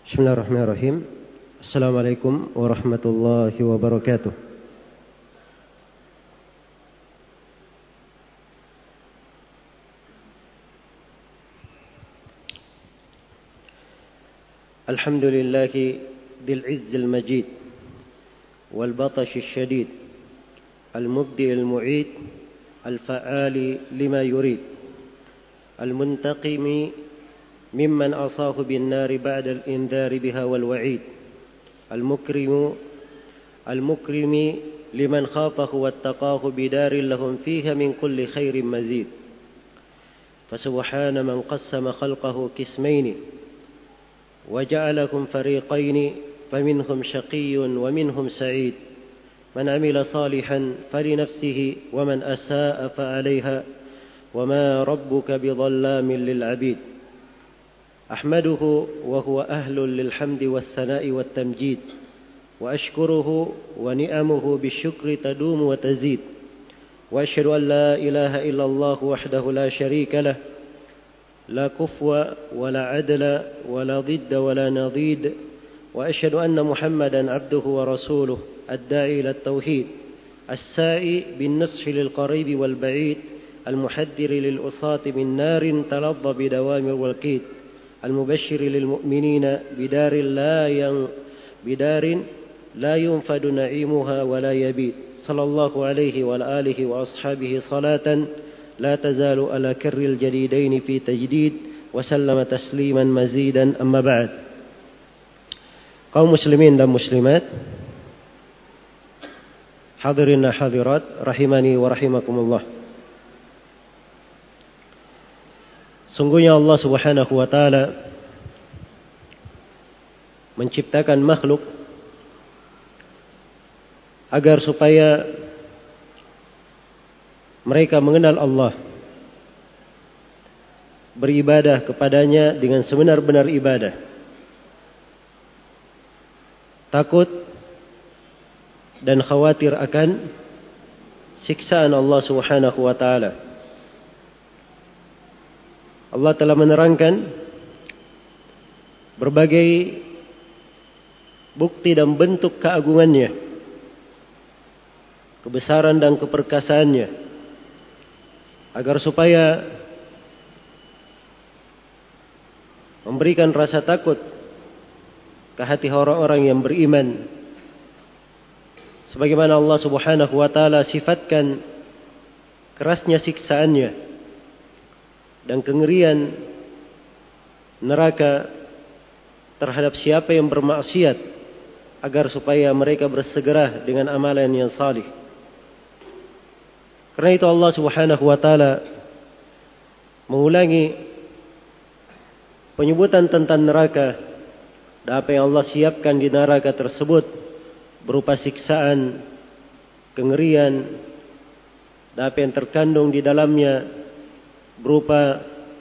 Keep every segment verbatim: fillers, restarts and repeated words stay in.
Bismillahirrahmanirrahim. Assalamualaikum warahmatullahi wabarakatuh. Alhamdulillahi dhil izzil majid wal batashil shadid al mubdi'il mu'id al fa'ali lima yurid al muntaqimi ممن أصاه بالنار بعد الإنذار بها والوعيد المكرم المكرم لمن خافه واتقاه بدار لهم فيها من كل خير مزيد فسبحان من قسم خلقه قسمين وجعلهم فريقين فمنهم شقي ومنهم سعيد من عمل صالحا فلنفسه ومن أساء فعليها وما ربك بظلام للعبيد أحمده وهو أهل للحمد والثناء والتمجيد وأشكره ونعمه بالشكر تدوم وتزيد وأشهد أن لا إله إلا الله وحده لا شريك له لا كفو ولا عدل ولا ضد ولا نضيد وأشهد أن محمدا عبده ورسوله الداعي إلى التوحيد السائي بالنصح للقريب والبعيد المحذر للعصاة من نار تلظى بدوام الوقيد المبشر للمؤمنين بدار لا ين بدار لا ينفد نعيمها ولا يبيد صلى الله عليه وعلى آله وأصحابه صلاة لا تزال على كر الجديدين في تجديد وسلم تسليما مزيدا أما بعد. Kaum muslimin dan muslimat, hadirin dan hadirat rahimani wa rahimakumullah. Sungguhnya Allah Subhanahu wa taala menciptakan makhluk agar supaya mereka mengenal Allah, beribadah kepadanya dengan sebenar-benar ibadah, takut dan khawatir akan siksaan Allah Subhanahu wa taala. Allah telah menerangkan berbagai bukti dan bentuk keagungannya, kebesaran dan keperkasaannya, agar supaya memberikan rasa takut ke hati orang-orang yang beriman. Sebagaimana Allah Subhanahu wa taala sifatkan kerasnya siksaannya dan kengerian neraka terhadap siapa yang bermaksiat, agar supaya mereka bersegera dengan amalan yang salih. Karena itu Allah Subhanahu wa taala mengulangi penyebutan tentang neraka dan apa yang Allah siapkan di neraka tersebut berupa siksaan, kengerian, dan apa yang terkandung di dalamnya berupa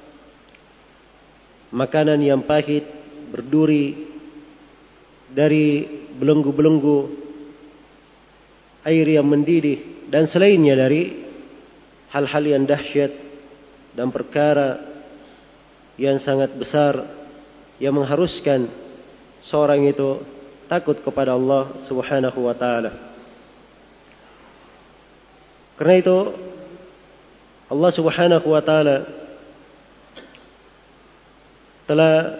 makanan yang pahit, berduri, dari belenggu-belenggu, air yang mendidih, dan selainnya dari hal-hal yang dahsyat dan perkara yang sangat besar yang mengharuskan seorang itu takut kepada Allah Subhanahu wa taala. Karena itu Allah Subhanahu wa taala telah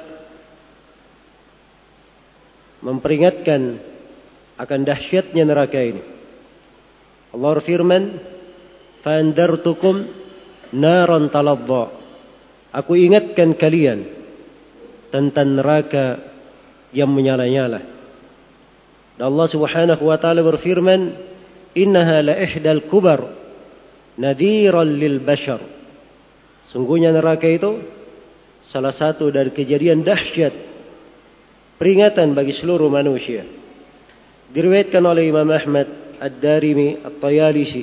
memperingatkan akan dahsyatnya neraka ini. Allah berfirman, "Fa'andartukum naran talazza." Aku ingatkan kalian tentang neraka yang menyala-nyala. Dan Allah Subhanahu wa taala berfirman, "Innaha la ihdal kubar nadhiran lil bashar." Sungguhnya neraka itu salah satu dari kejadian dahsyat, peringatan bagi seluruh manusia. Diriwayatkan oleh Imam Ahmad, Ad-Darimi, At-Tayalisi,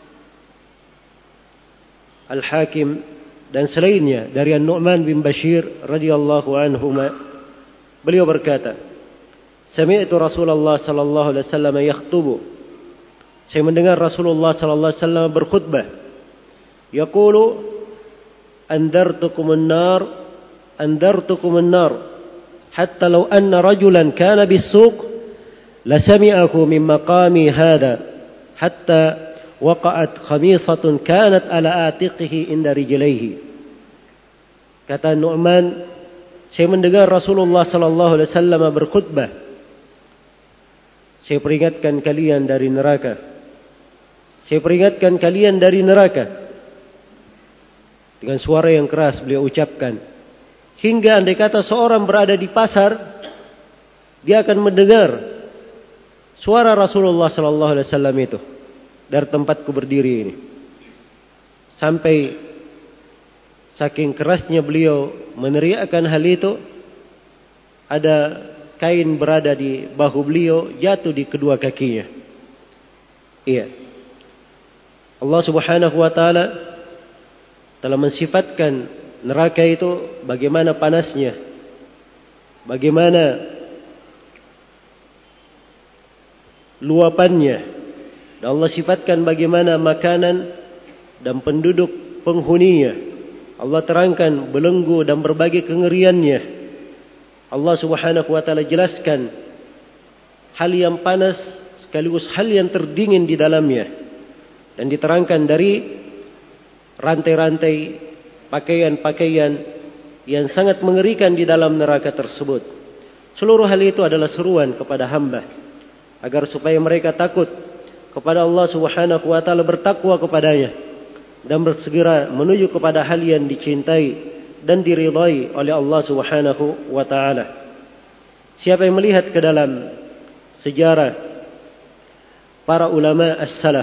Al-Hakim dan selainnya dari An-Nu'man bin Bashir radhiyallahu anhuma. Beliau berkata, "Sami'tu Rasulullah sallallahu alaihi wasallam yakhtubu." Saya mendengar Rasulullah sallallahu alaihi wasallam berkhutbah. Yaqulu, "Andartukumun nar, andartukumun nar hatta law anna rajulan kana bis-suq lasami'ahu min maqami hadha hatta waqa'at khamisatun kanat ala atiqihi inda rijlaihi. Kata Nu'man, saya mendengar Rasulullah sallallahu alaihi wasallam berkhutbah. Saya peringatkan kalian dari neraka. Saya peringatkan kalian dari neraka. Dengan suara yang keras beliau ucapkan. Hingga andai kata seorang berada di pasar, dia akan mendengar suara Rasulullah sallallahu alaihi wasallam itu dari tempatku berdiri ini. Sampai saking kerasnya beliau meneriakkan hal itu, ada kain berada di bahu beliau, jatuh di kedua kakinya. Iya. Allah Subhanahu wa taala telah mensifatkan neraka itu bagaimana panasnya, bagaimana luapannya. Dan Allah sifatkan bagaimana makanan dan penduduk penghuninya. Allah terangkan belenggu dan berbagai kengeriannya. Allah Subhanahu wa taala jelaskan hal yang panas sekaligus hal yang terdingin di dalamnya. Dan diterangkan dari rantai-rantai pakaian-pakaian yang sangat mengerikan di dalam neraka tersebut. Seluruh hal itu adalah seruan kepada hamba agar supaya mereka takut kepada Allah Subhanahu wa taala, bertakwa kepadanya dan bersegera menuju kepada hal yang dicintai dan diridai oleh Allah Subhanahu wa taala. Siapa yang melihat ke dalam sejarah para ulama as-salaf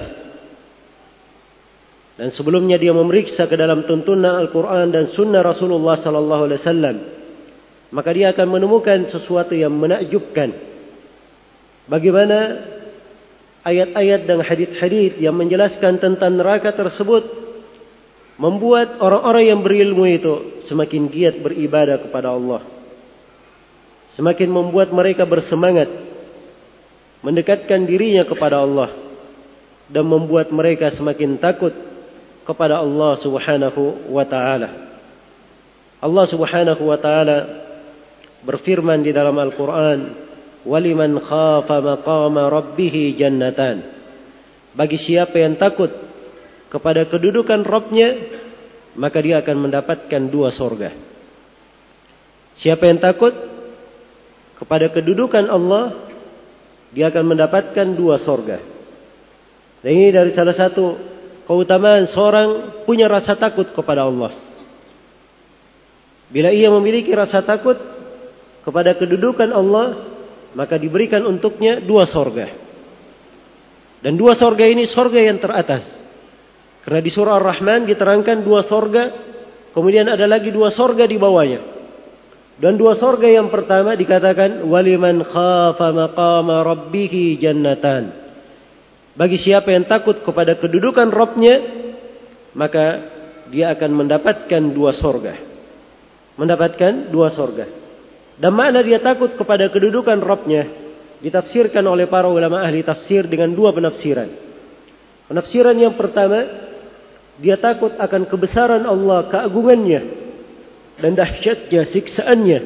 dan sebelumnya dia memeriksa ke dalam tuntunan Al-Quran dan sunnah Rasulullah sallallahu alaihi wasallam, maka dia akan menemukan sesuatu yang menakjubkan. Bagaimana ayat-ayat dan hadis-hadis yang menjelaskan tentang neraka tersebut membuat orang-orang yang berilmu itu semakin giat beribadah kepada Allah. Semakin membuat mereka bersemangat mendekatkan dirinya kepada Allah dan membuat mereka semakin takut kepada Allah Subhanahu wa taala. Allah Subhanahu wa taala berfirman di dalam Al-Qur'an, "Waliman khafa maqama rabbih jannatan." Bagi siapa yang takut kepada kedudukan Rabb-Nya, maka dia akan mendapatkan dua sorga. Siapa yang takut kepada kedudukan Allah, dia akan mendapatkan dua sorga. Dan ini dari salah satu keutamaan seorang punya rasa takut kepada Allah. Bila ia memiliki rasa takut kepada kedudukan Allah, maka diberikan untuknya dua sorga. Dan dua sorga ini sorga yang teratas. Karena di surah Ar-Rahman diterangkan dua sorga, kemudian ada lagi dua sorga di bawahnya. Dan dua sorga yang pertama dikatakan waliman khafa maqama rabbih jannatan. Bagi siapa yang takut kepada kedudukan Rabb-Nya, maka dia akan mendapatkan dua sorga. Mendapatkan dua sorga. Dan makna dia takut kepada kedudukan Rabb-Nya ditafsirkan oleh para ulama ahli tafsir dengan dua penafsiran. Penafsiran yang pertama, dia takut akan kebesaran Allah, keagungannya dan dahsyatnya siksaannya.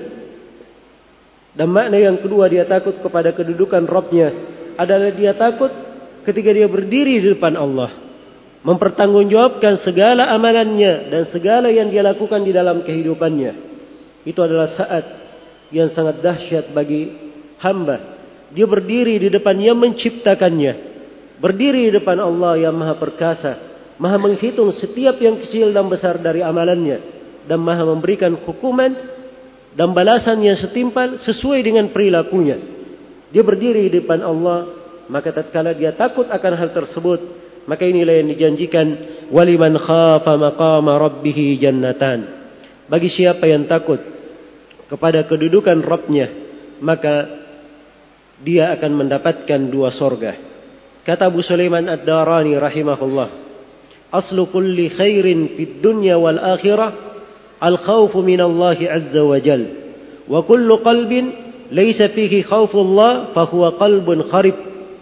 Dan makna yang kedua, dia takut kepada kedudukan Rabb-Nya adalah dia takut ketika dia berdiri di depan Allah, mempertanggungjawabkan segala amalannya dan segala yang dia lakukan di dalam kehidupannya. Itu adalah saat yang sangat dahsyat bagi hamba. Dia berdiri di depan yang menciptakannya, berdiri di depan Allah yang Maha Perkasa, Maha menghitung setiap yang kecil dan besar dari amalannya, dan Maha memberikan hukuman dan balasan yang setimpal sesuai dengan perilakunya. Dia berdiri di depan Allah, maka tatkala dia takut akan hal tersebut, maka inilah yang dijanjikan waliman khafa maqama rabbih jannatan. Bagi siapa yang takut kepada kedudukan Rabb-Nya, maka dia akan mendapatkan dua sorga. Kata Abu Sulaiman Ad-Darani rahimahullah, aslu kulli khairin fid dunya wal akhirah al-khawfu min Allah azza wa jal. Wa kullu qalbin laysa fihi khawfullah fa huwa qalbun kharib.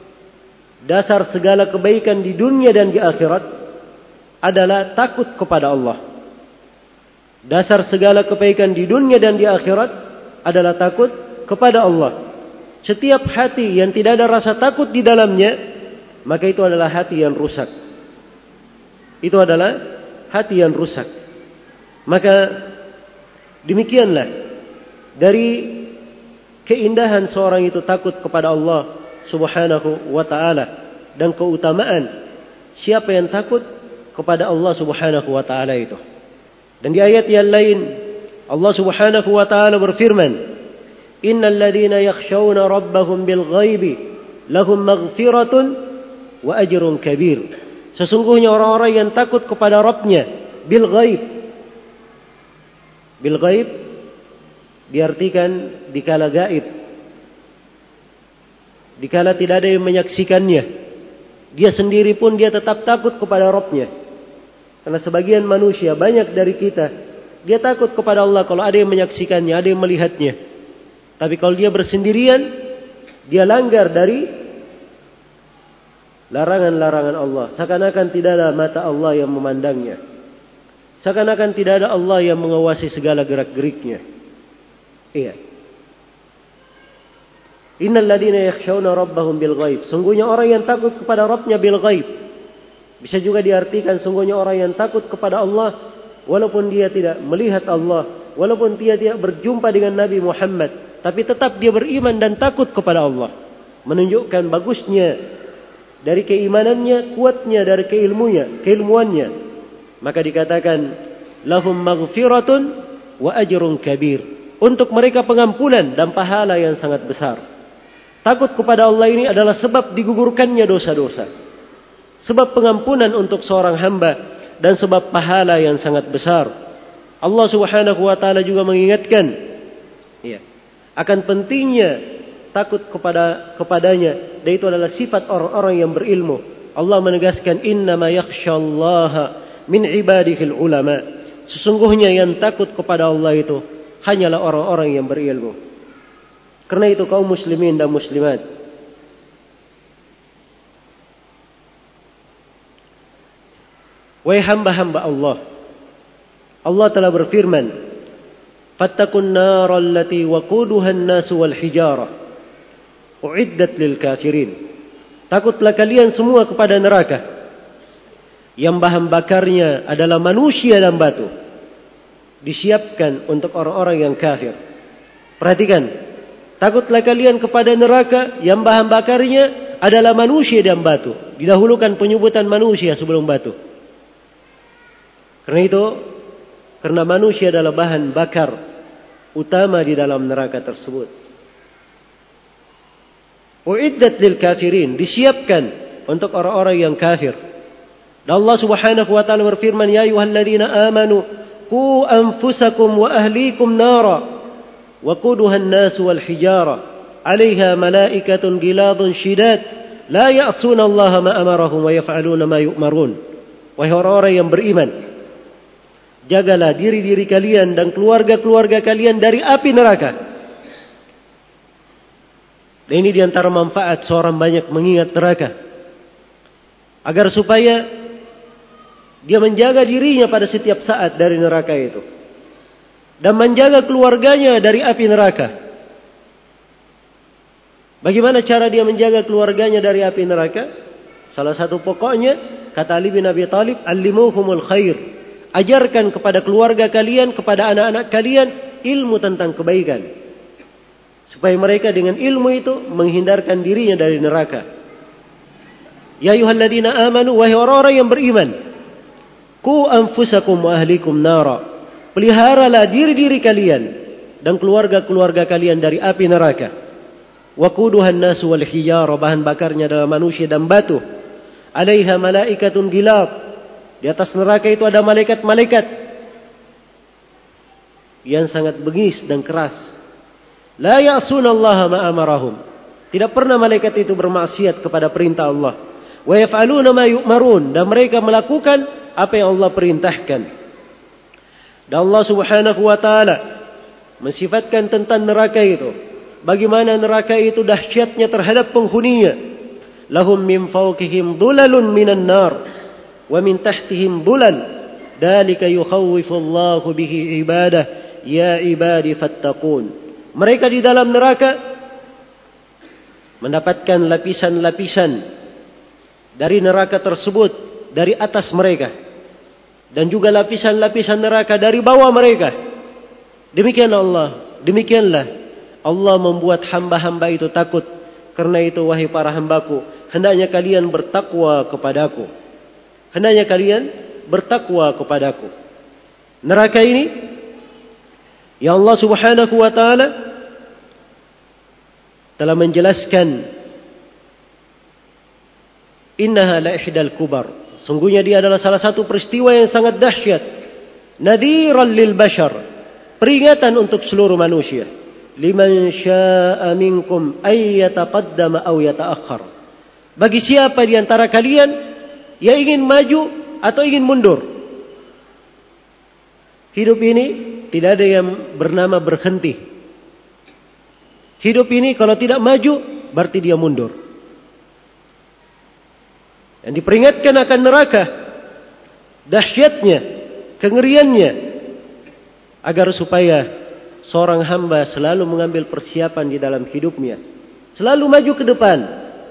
Dasar segala kebaikan di dunia dan di akhirat adalah takut kepada Allah. Dasar segala kebaikan di dunia dan di akhirat adalah takut kepada Allah. Setiap hati yang tidak ada rasa takut di dalamnya, maka itu adalah hati yang rusak. Itu adalah hati yang rusak. Maka demikianlah dari keindahan seorang itu takut kepada Allah Subhanahu wa ta'ala, dan keutamaan siapa yang takut kepada Allah Subhanahu wa ta'ala itu. Dan di ayat yang lain Allah Subhanahu wa ta'ala berfirman, innal ladzina yakhshawna rabbahum bil ghaibi lahum maghfiratun wa ajrun kabir. Sesungguhnya orang-orang yang takut kepada Rabbnya bil ghaib. Bil ghaib diartikan dikala gaib, dikala tidak ada yang menyaksikannya. Dia sendiri pun dia tetap takut kepada Rabbnya. Karena sebagian manusia, banyak dari kita, dia takut kepada Allah kalau ada yang menyaksikannya, ada yang melihatnya. Tapi kalau dia bersendirian, dia langgar dari larangan-larangan Allah. Seakan-akan tidak ada mata Allah yang memandangnya. Seakan-akan tidak ada Allah yang mengawasi segala gerak-geriknya. Iya. Innal ladzina yakhshawna rabbahum bil ghaib. Sungguhnya orang yang takut kepada Rabbnya bil ghaib. Bisa juga diartikan sungguhnya orang yang takut kepada Allah walaupun dia tidak melihat Allah, walaupun dia tidak berjumpa dengan Nabi Muhammad, tapi tetap dia beriman dan takut kepada Allah. Menunjukkan bagusnya dari keimanannya, kuatnya dari keilmunya, keilmuannya. Maka dikatakan lahum maghfiratun wa ajrun kabir. Untuk mereka pengampunan dan pahala yang sangat besar. Takut kepada Allah ini adalah sebab digugurkannya dosa-dosa. Sebab pengampunan untuk seorang hamba dan sebab pahala yang sangat besar. Allah Subhanahu wa ta'ala juga mengingatkan ya, akan pentingnya takut kepada kepadanya, dan itu adalah sifat orang-orang yang berilmu. Allah menegaskan innama yakhsyallaha min ibadihil ulama. Sesungguhnya yang takut kepada Allah itu hanyalah orang-orang yang berilmu. Karena itu kaum muslimin dan muslimat, wahai hamba-hamba Allah, Allah telah berfirman, fattaqun naral lati waquduha an-nas wal hijarah uiddat lil kafirin. Takutlah kalian semua kepada neraka yang bahan bakarnya adalah manusia dan batu, disiapkan untuk orang-orang yang kafir. Perhatikan, takutlah kalian kepada neraka yang bahan bakarnya adalah manusia dan batu. Didahulukan penyebutan manusia sebelum batu. Karena itu, karena manusia adalah bahan bakar utama di dalam neraka tersebut. Uiddat lil kafirin, disiapkan untuk orang-orang yang kafir. Dan Allah Subhanahu wa ta'ala berfirman, ya ayyuhalladzina amanu qu anfusakum wa ahlikum nara wa quduha an-nas wal hijara 'alaiha malaikatun ghiladun shidad la ya'suna Allah ma amarahum wa yaf'aluna ma yu'marun. Wahai orang-orang yang beriman, jagalah diri-diri kalian dan keluarga-keluarga kalian dari api neraka. Dan ini diantara manfaat seorang banyak mengingat neraka, agar supaya dia menjaga dirinya pada setiap saat dari neraka itu, dan menjaga keluarganya dari api neraka. Bagaimana cara dia menjaga keluarganya dari api neraka? Salah satu pokoknya, kata Ali bin Abi Thalib, allimuhumul khair. Ajarkan kepada keluarga kalian, kepada anak-anak kalian ilmu tentang kebaikan, supaya mereka dengan ilmu itu menghindarkan dirinya dari neraka. Ya ayyuhalladzina amanu, wahai orang-orang yang beriman, qu anfusakum wa ahlikum nara. Peliharalah diri-diri kalian dan keluarga-keluarga kalian dari api neraka. Waquduhan nas wal hijara, bahan bakarnya adalah manusia dan batu. 'Alaiha malaikatun ghilab. Di atas neraka itu ada malaikat-malaikat yang sangat bengis dan keras. La ya'sunallaha ma amarahum. Tidak pernah malaikat itu bermaksiat kepada perintah Allah. Wa yaf'aluna ma yu'marun, dan mereka melakukan apa yang Allah perintahkan. Dan Allah Subhanahu wa ta'ala mensifatkan tentang neraka itu, bagaimana neraka itu dahsyatnya terhadap penghuninya. Lahum min fawqihim dhulalun minan nar wa min tahtihim dhulal. Dzalika yukhawwifullahu bihi ibadah ya ibadi fattaqun. mereka di dalam neraka mendapatkan lapisan-lapisan dari neraka tersebut dari atas mereka, dan juga lapisan-lapisan neraka dari bawah mereka. Demikian Allah, demikianlah Allah membuat hamba-hamba itu takut. Karena itu wahai para hambaku, hendaknya kalian bertakwa kepadaku. Hendaknya kalian bertakwa kepadaku. Neraka ini ya Allah Subhanahu wa taala telah menjelaskan, innaha la ihdal kubar. Sungguhnya dia adalah salah satu peristiwa yang sangat dahsyat. Nadhiran lil bashar, peringatan untuk seluruh manusia. Liman syaa'a minkum ay yataqaddama aw yata'akhkhar. Bagi siapa di antara kalian yang ingin maju atau ingin mundur. Hidup ini tidak ada yang bernama berhenti. Hidup ini kalau tidak maju berarti dia mundur. Yang diperingatkan akan neraka, dahsyatnya, kengeriannya, agar supaya seorang hamba selalu mengambil persiapan di dalam hidupnya, selalu maju ke depan,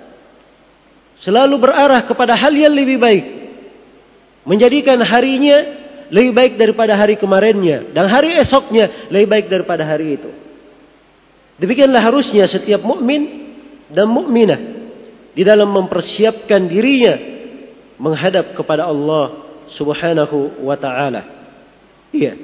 selalu berarah kepada hal yang lebih baik, menjadikan harinya lebih baik daripada hari kemarinnya, dan hari esoknya lebih baik daripada hari itu. Demikianlah harusnya setiap mukmin dan mukminah di dalam mempersiapkan dirinya menghadap kepada Allah Subhanahu wa taala. Iya.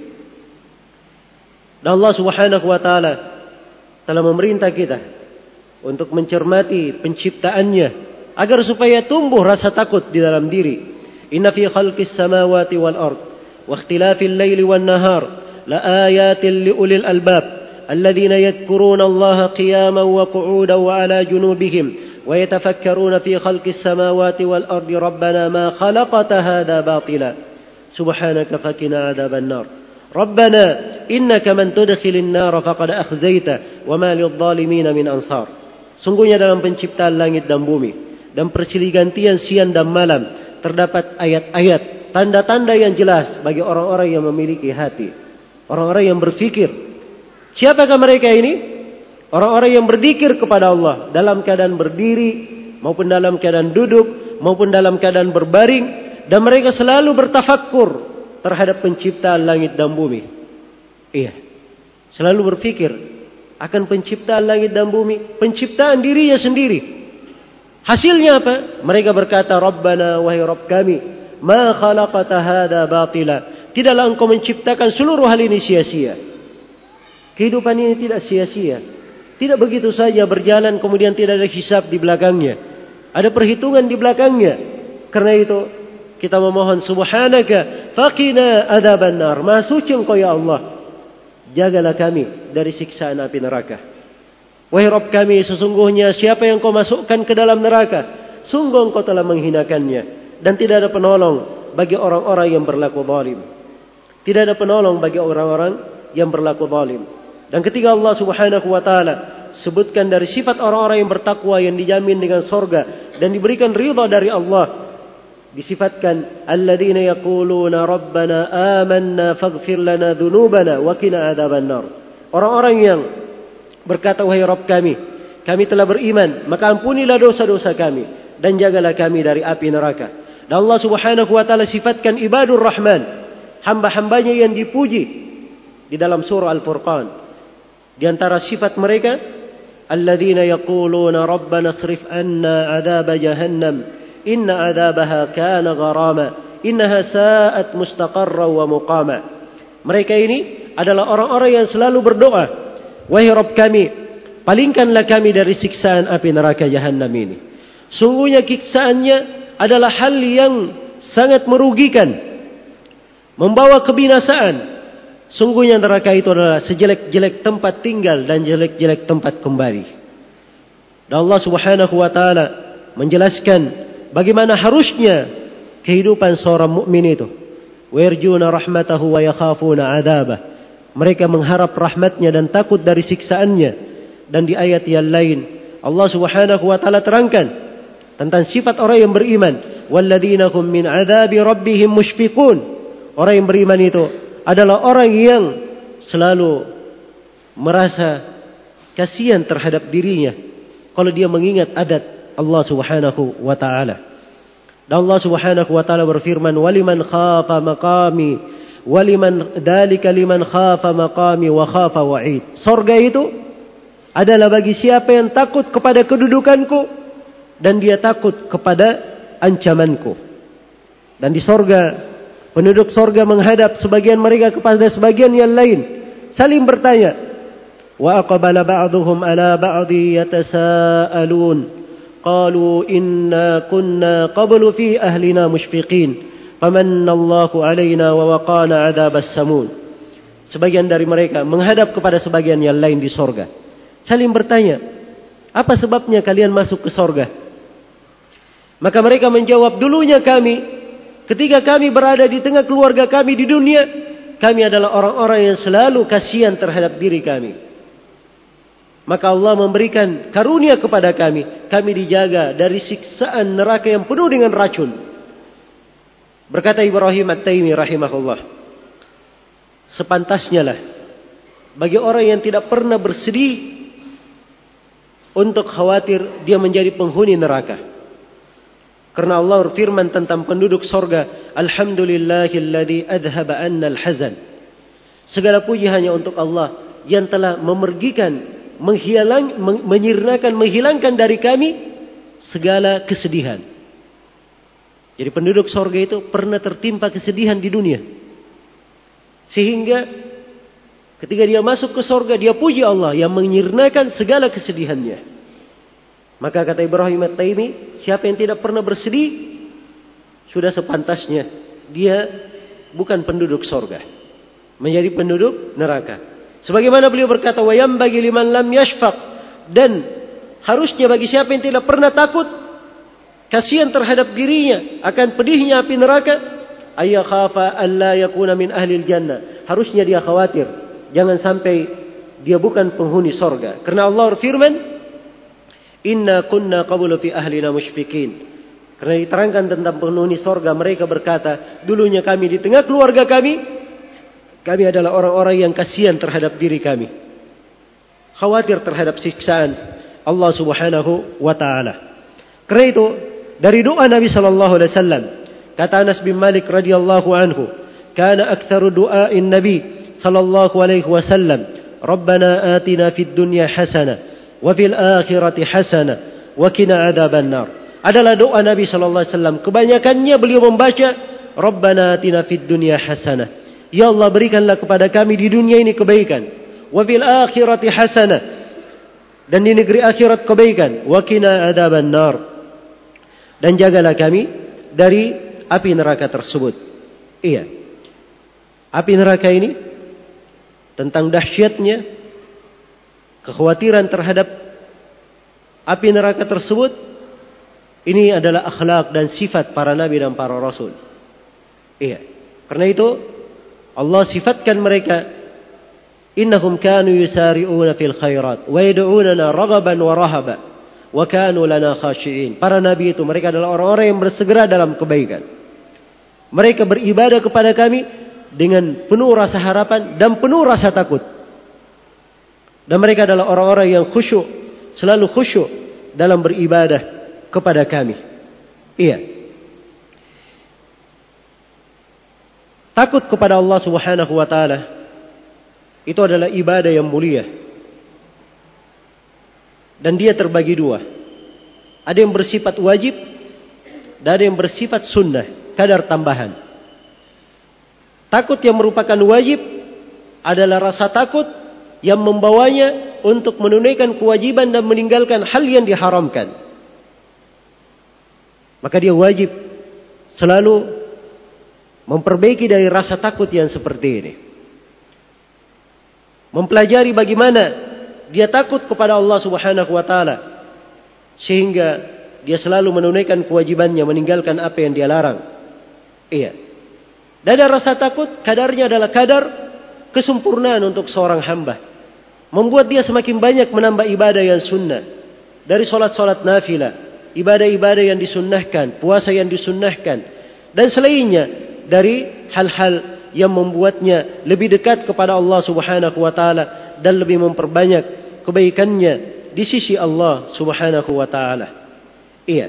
Dan Allah Subhanahu wa taala telah memerintah kita untuk mencermati penciptaannya agar supaya tumbuh rasa takut di dalam diri. Inna fi khalqis samawati wal ard wa ikhtilafil laili wan nahar la ayatin li ulil albab alladhina yadhkuruna Allaha qiyaman wa qu'udan wa 'ala junubihim wa yatafakkaruna fi khalqis samawati wal ardi rabbana ma khalaqta hadha batila subhanaka faqina 'adzaban nar. Rabbana innaka man tudkhilin nar faqad akhzaita wa ma lidh-dhalimin min ansar. Sungguhnya dalam penciptaan langit dan bumi dan persilih-gantian siang dan malam terdapat ayat-ayat, tanda-tanda yang jelas bagi orang-orang yang memiliki hati, orang-orang yang berfikir. Siapakah mereka ini? Orang-orang yang berzikir kepada Allah dalam keadaan berdiri maupun dalam keadaan duduk maupun dalam keadaan berbaring, dan mereka selalu bertafakkur terhadap penciptaan langit dan bumi. Iya. Selalu berfikir akan penciptaan langit dan bumi, penciptaan dirinya sendiri. Hasilnya apa? Mereka berkata, Rabbana wahai Rabb kami, ma khalaqta hadha batila. Tidaklah engkau menciptakan seluruh hal ini sia-sia. Kehidupan ini tidak sia-sia. Tidak begitu saja berjalan kemudian tidak ada hisab di belakangnya. Ada perhitungan di belakangnya. Karena itu kita memohon subhanaka faqina adzaban nar. Maha suci engkau ya Allah, jagalah kami dari siksaan api neraka. Wahai Rabb kami, sesungguhnya siapa yang kau masukkan ke dalam neraka, sungguh engkau telah menghinakannya, dan tidak ada penolong bagi orang-orang yang berlaku zalim. Tidak ada penolong bagi orang-orang yang berlaku zalim. Dan ketika Allah Subhanahu wa taala sebutkan dari sifat orang-orang yang bertakwa yang dijamin dengan surga dan diberikan ridha dari Allah, disifatkan alladzina yaquluna rabbana amanna faghfir lana dzunubana wa qina adzabannar. Orang-orang yang berkata, wahai Rabb kami, kami telah beriman, maka ampunilah dosa-dosa kami dan jagalah kami dari api neraka. Dan Allah Subhanahu wa taala sifatkan ibadur rahman, hamba-hambanya yang dipuji di dalam surah Al-Furqan. Di antara sifat mereka, alladzina yaquluna rabbana asrif anna adzab jahannam inna adzabaha kana gharama innaha sa'at mustaqarra wa muqama. Mereka ini adalah orang-orang yang selalu berdoa, wahai Rabb kami, palingkanlah kami dari siksaan api neraka jahannam ini. Sungguhnya siksaannya adalah hal yang sangat merugikan, membawa kebinasaan. Sungguhnya neraka itu adalah sejelek-jelek tempat tinggal dan jelek-jelek tempat kembali. Dan Allah Subhanahu wa taala menjelaskan bagaimana harusnya kehidupan seorang mukmin itu. Warjuna rahmatahu wa yakhafuna adzabah. Mereka mengharap rahmatnya dan takut dari siksaannya. Dan di ayat yang lain Allah Subhanahu wa taala terangkan tentang sifat orang yang beriman, walladzina hum min adzabi rabbihim mushfiqun. Orang yang beriman itu adalah orang yang selalu merasa kasihan terhadap dirinya kalau dia mengingat adat Allah Subhanahu wa taala. Dan Allah Subhanahu wa taala berfirman, "Waliman khafa maqami, waliman dzalika liman khafa maqami wa khafa wa'id." Surga itu adalah bagi siapa yang takut kepada kedudukanku dan dia takut kepada ancamanku. Dan di surga, penduduk surga menghadap sebagian mereka kepada sebagian yang lain, saling bertanya. Wa aqbala ba'duhum ala ba'di yatasaalun. Qalu inna kunna qablu fi ahlina mushfiqin. Famanna Allahu alaina wa waqana 'adzabas samun. Sebagian dari mereka menghadap kepada sebagian yang lain di surga, saling bertanya, apa sebabnya kalian masuk ke surga? Maka mereka menjawab, dulunya kami, ketika kami berada di tengah keluarga kami di dunia, kami adalah orang-orang yang selalu kasihan terhadap diri kami. Maka Allah memberikan karunia kepada kami, kami dijaga dari siksaan neraka yang penuh dengan racun. Berkata Ibrahim At-Taimi rahimahullah, sepantasnya lah bagi orang yang tidak pernah bersedih untuk khawatir dia menjadi penghuni neraka. Karena Allah berfirman tentang penduduk surga, Alhamdulillahilladzi adhaba anna al-hazan. Segala puji hanya untuk Allah yang telah memergikan, menghilang, menyirnakan, menghilangkan dari kami segala kesedihan. Jadi penduduk surga itu pernah tertimpa kesedihan di dunia, sehingga ketika dia masuk ke surga, dia puji Allah yang menyirnakan segala kesedihannya. Maka kata Ibrahim At-Taimi, siapa yang tidak pernah bersedih, sudah sepantasnya dia bukan penduduk surga, menjadi penduduk neraka. Sebagaimana beliau berkata, wa yambagi liman lam yashfaq, dan harusnya bagi siapa yang tidak pernah takut, kasihan terhadap dirinya akan pedihnya api neraka, ayya khafa alla yakuna min ahli jannah. Harusnya dia khawatir jangan sampai dia bukan penghuni surga. Karena Allah berfirman, inna kunna qablu fi ahlina musyfiqin. Karena diterangkan tentang penghuni surga, mereka berkata, dulunya kami di tengah keluarga kami, kami adalah orang-orang yang kasihan terhadap diri kami, khawatir terhadap siksaan Allah Subhanahu wa taala. Karena itu dari doa Nabi sallallahu alaihi wasallam, kata Anas bin Malik radhiyallahu anhu, kana aktsaru du'ain Nabi sallallahu alaihi wasallam, Rabbana atina fid dunya hasanah wa fil akhirati hasanah wa qina adzaban nar. Adalah doa Nabi sallallahu alaihi wasallam, kebanyakannya beliau membaca Rabbana atina fid dunya hasanah. Ya Allah, berikanlah kepada kami di dunia ini kebaikan. Wa fil akhirati hasanah, dan di negeri akhirat kebaikan. Wa qina adzaban nar, dan jagalah kami dari api neraka tersebut. Iya. Api neraka ini tentang dahsyatnya, kekhawatiran terhadap api neraka tersebut, ini adalah akhlak dan sifat para nabi dan para rasul. Iya. Karena itu Allah sifatkan mereka, innahum kanu yusari'una fil khairat wa yad'unana raghaban wa rahaba wa kanu lana khashi'in. Para nabi itu mereka adalah orang-orang yang bersegera dalam kebaikan. Mereka beribadah kepada kami dengan penuh rasa harapan dan penuh rasa takut. Dan mereka adalah orang-orang yang khusyuk, selalu khusyuk dalam beribadah kepada kami. Iya. Takut kepada Allah Subhanahu wa taala itu adalah ibadah yang mulia. Dan dia terbagi dua. Ada yang bersifat wajib dan ada yang bersifat sunnah, kadar tambahan. Takut yang merupakan wajib adalah rasa takut yang membawanya untuk menunaikan kewajiban dan meninggalkan hal yang diharamkan. Maka dia wajib selalu memperbaiki dari rasa takut yang seperti ini. Mempelajari bagaimana dia takut kepada Allah Subhanahu wa taala, sehingga dia selalu menunaikan kewajibannya, meninggalkan apa yang dia larang. Iya. Dan rasa takut kadarnya adalah kadar kesempurnaan untuk seorang hamba, membuat dia semakin banyak menambah ibadah yang sunnah, dari solat-solat nafilah, ibadah-ibadah yang disunnahkan, puasa yang disunnahkan, dan selainnya dari hal-hal yang membuatnya lebih dekat kepada Allah Subhanahu wa taala dan lebih memperbanyak kebaikannya di sisi Allah Subhanahu wa taala. Iya.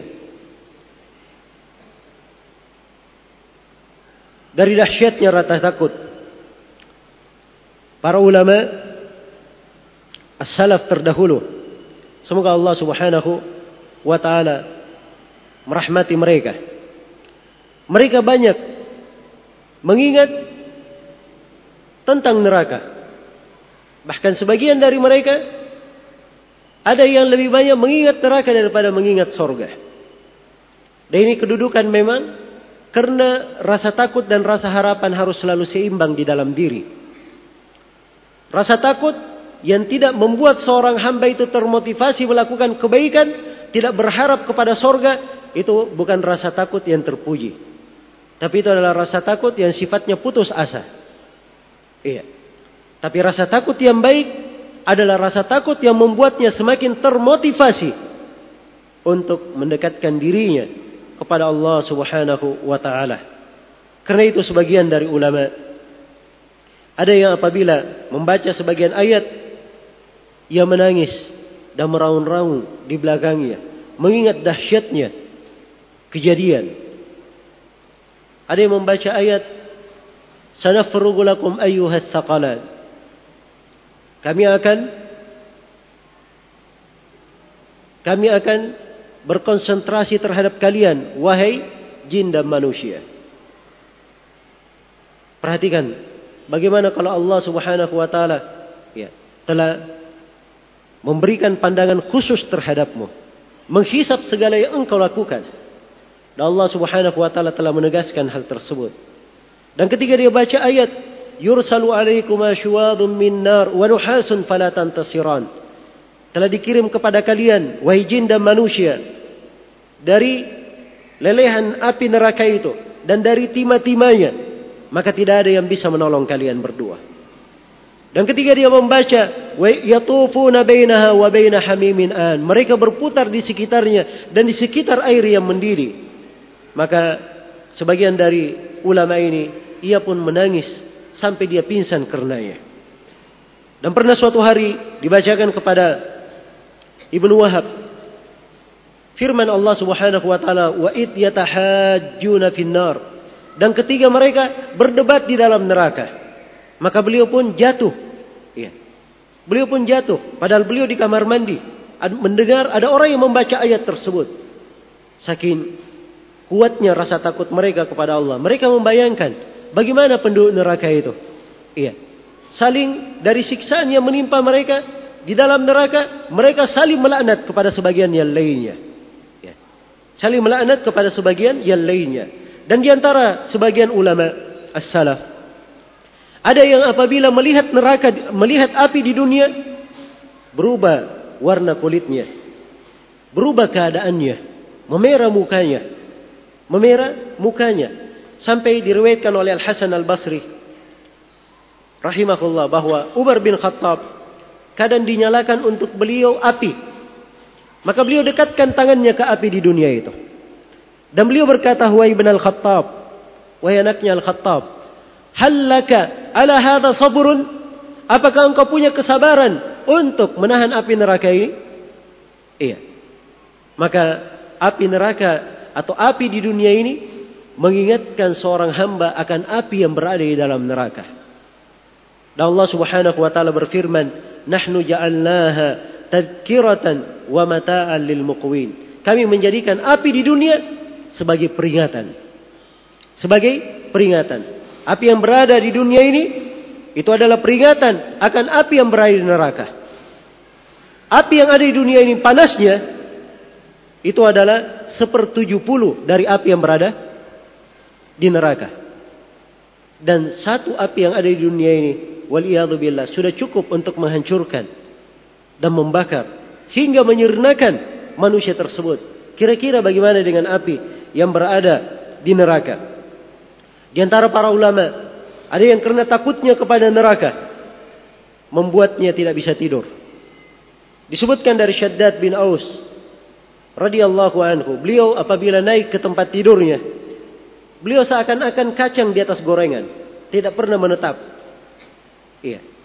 Dari dahsyatnya rasa takut, para ulama as-salaf terdahulu, semoga Allah Subhanahu wa taala merahmati mereka. Mereka banyak mengingat tentang neraka. Bahkan sebagian dari mereka ada yang lebih banyak mengingat neraka daripada mengingat surga. Dan ini kedudukan memang karena rasa takut dan rasa harapan harus selalu seimbang di dalam diri. Rasa takut yang tidak membuat seorang hamba itu termotivasi melakukan kebaikan, tidak berharap kepada surga, itu bukan rasa takut yang terpuji. Tapi itu adalah rasa takut yang sifatnya putus asa. Iya. Tapi rasa takut yang baik adalah rasa takut yang membuatnya semakin termotivasi untuk mendekatkan dirinya kepada Allah Subhanahu wa taala. Karena itu sebagian dari ulama ada yang apabila membaca sebagian ayat ia menangis dan meraung-raung di belakangnya, mengingat dahsyatnya kejadian. Ada yang membaca ayat sanafrugu lakum ayyuhas tsaqalan. Kami akan kami akan berkonsentrasi terhadap kalian, wahai jin dan manusia. Perhatikan bagaimana kalau Allah Subhanahu wa taala ya, telah memberikan pandangan khusus terhadapmu, menghisap segala yang engkau lakukan. Dan Allah Subhanahu wa taala telah menegaskan hal tersebut. Dan ketika dia baca ayat yursalu alaikum asywadun min nar wa nuhasun fala tantasiran, telah dikirim kepada kalian wahai jin dan manusia dari lelehan api neraka itu dan dari timah-timahnya, maka tidak ada yang bisa menolong kalian berdua. Dan ketika dia membaca wa yatufuna bainaha wa baina hamimin an, mereka berputar di sekitarnya dan di sekitar air yang mendidih, maka sebagian dari ulama ini ia pun menangis sampai dia pingsan karenanya. Dan pernah suatu hari dibacakan kepada Ibnu Wahab firman Allah Subhanahu wa taala, wa id yatahajjuna finnar, dan ketika mereka berdebat di dalam neraka, maka beliau pun jatuh. Ya. Beliau pun jatuh padahal beliau di kamar mandi mendengar ada orang yang membaca ayat tersebut. Saking kuatnya rasa takut mereka kepada Allah, mereka membayangkan bagaimana penduduk neraka itu. Iya. Saling dari siksaan yang menimpa mereka di dalam neraka, mereka saling melaknat kepada sebagian yang lainnya. Saling melaknat kepada sebagian yang lainnya. Dan di antara sebagian ulama as-salaf, ada yang apabila melihat neraka, melihat api di dunia, berubah warna kulitnya, berubah keadaannya, memerah mukanya, memerah mukanya, sampai diriwayatkan oleh Al-Hasan Al-Basri rahimahullah bahwa Umar bin Khattab kadang dinyalakan untuk beliau api, maka beliau dekatkan tangannya ke api di dunia itu. Dan beliau berkata, wahai ibn al-Khattab, wahai anaknya al-Khattab, hal laka ala hadha sabrun? Apakah engkau punya kesabaran untuk menahan api neraka ini? Iya. Maka api neraka atau api di dunia ini mengingatkan seorang hamba akan api yang berada di dalam neraka. Dan Allah Subhanahu wa taala berfirman, nahnu ja'alnaha tadhkiratan wa mata'an lil muqwin. Kami menjadikan api di dunia sebagai peringatan. Sebagai peringatan. Api yang berada di dunia ini itu adalah peringatan akan api yang berada di neraka. Api yang ada di dunia ini panasnya itu adalah sepertujuh puluh dari api yang berada di neraka. Dan satu api yang ada di dunia ini, waliyadzubillah, sudah cukup untuk menghancurkan dan membakar hingga menyirnakan manusia tersebut. Kira-kira bagaimana dengan api yang berada di neraka? Di antara para ulama, ada yang karena takutnya kepada neraka membuatnya tidak bisa tidur. Disebutkan dari Syaddad bin Aus radhiyallahu anhu, beliau apabila naik ke tempat tidurnya, beliau seakan-akan kacang di atas gorengan, tidak pernah menetap. Iya.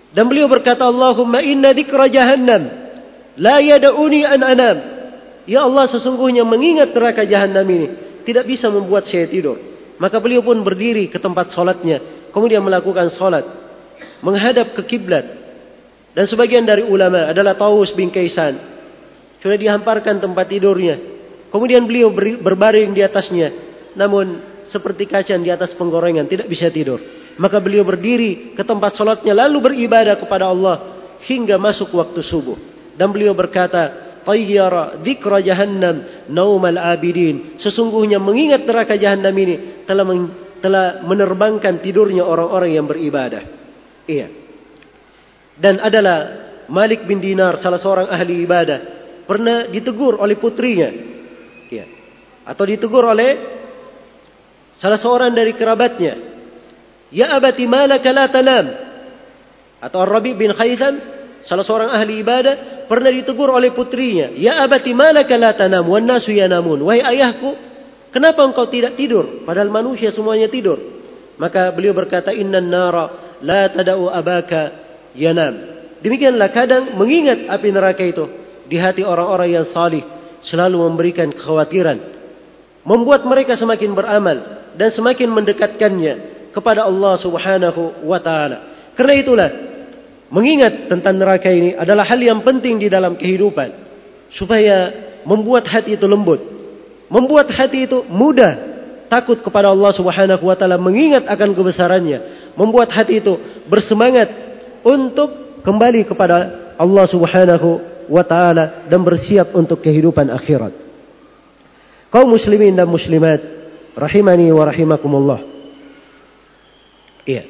Dan beliau berkata, Allahumma inna dzikra jahannam la yad'uni an anam. Ya Allah, sesungguhnya mengingat neraka jahannam ini tidak bisa membuat saya tidur. Maka beliau pun berdiri ke tempat solatnya, kemudian melakukan solat menghadap ke kiblat. Dan sebagian dari ulama adalah Taus bin Kaisan, sudah dihamparkan tempat tidurnya, kemudian beliau berbaring di atasnya, namun seperti kacang di atas penggorengan, tidak bisa tidur. Maka beliau berdiri ke tempat solatnya lalu beribadah kepada Allah hingga masuk waktu subuh. Dan beliau berkata, tayyara dzikra jahannam naumal abidin. Sesungguhnya mengingat neraka jahannam ini telah men, telah menerbangkan tidurnya orang-orang yang beribadah. Iya. Dan adalah Malik bin Dinar, salah seorang ahli ibadah, pernah ditegur oleh putrinya. Iya. Atau ditegur oleh salah seorang dari kerabatnya. Ya abati malaka la tanam. Atau Ar-Rabi bin Khaytham, salah seorang ahli ibadah, pernah ditegur oleh putrinya. Ya abati malaka la tanam wan nasu yanamun. Wahai ayahku, kenapa engkau tidak tidur padahal manusia semuanya tidur? Maka beliau berkata, innan nara la tada'u abaka yanam. Demikianlah kadang mengingat api neraka itu di hati orang-orang yang salih selalu memberikan kekhawatiran, membuat mereka semakin beramal dan semakin mendekatkannya kepada Allah Subhanahu wa taala. Karena itulah mengingat tentang neraka ini adalah hal yang penting di dalam kehidupan, supaya membuat hati itu lembut, membuat hati itu mudah takut kepada Allah Subhanahu wa taala, mengingat akan kebesarannya, membuat hati itu bersemangat untuk kembali kepada Allah Subhanahu wa taala dan bersiap untuk kehidupan akhirat. Kaum muslimin dan muslimat rahimani wa rahimakumullah. Iya.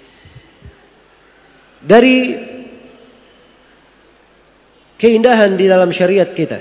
Dari keindahan di dalam syariat kita,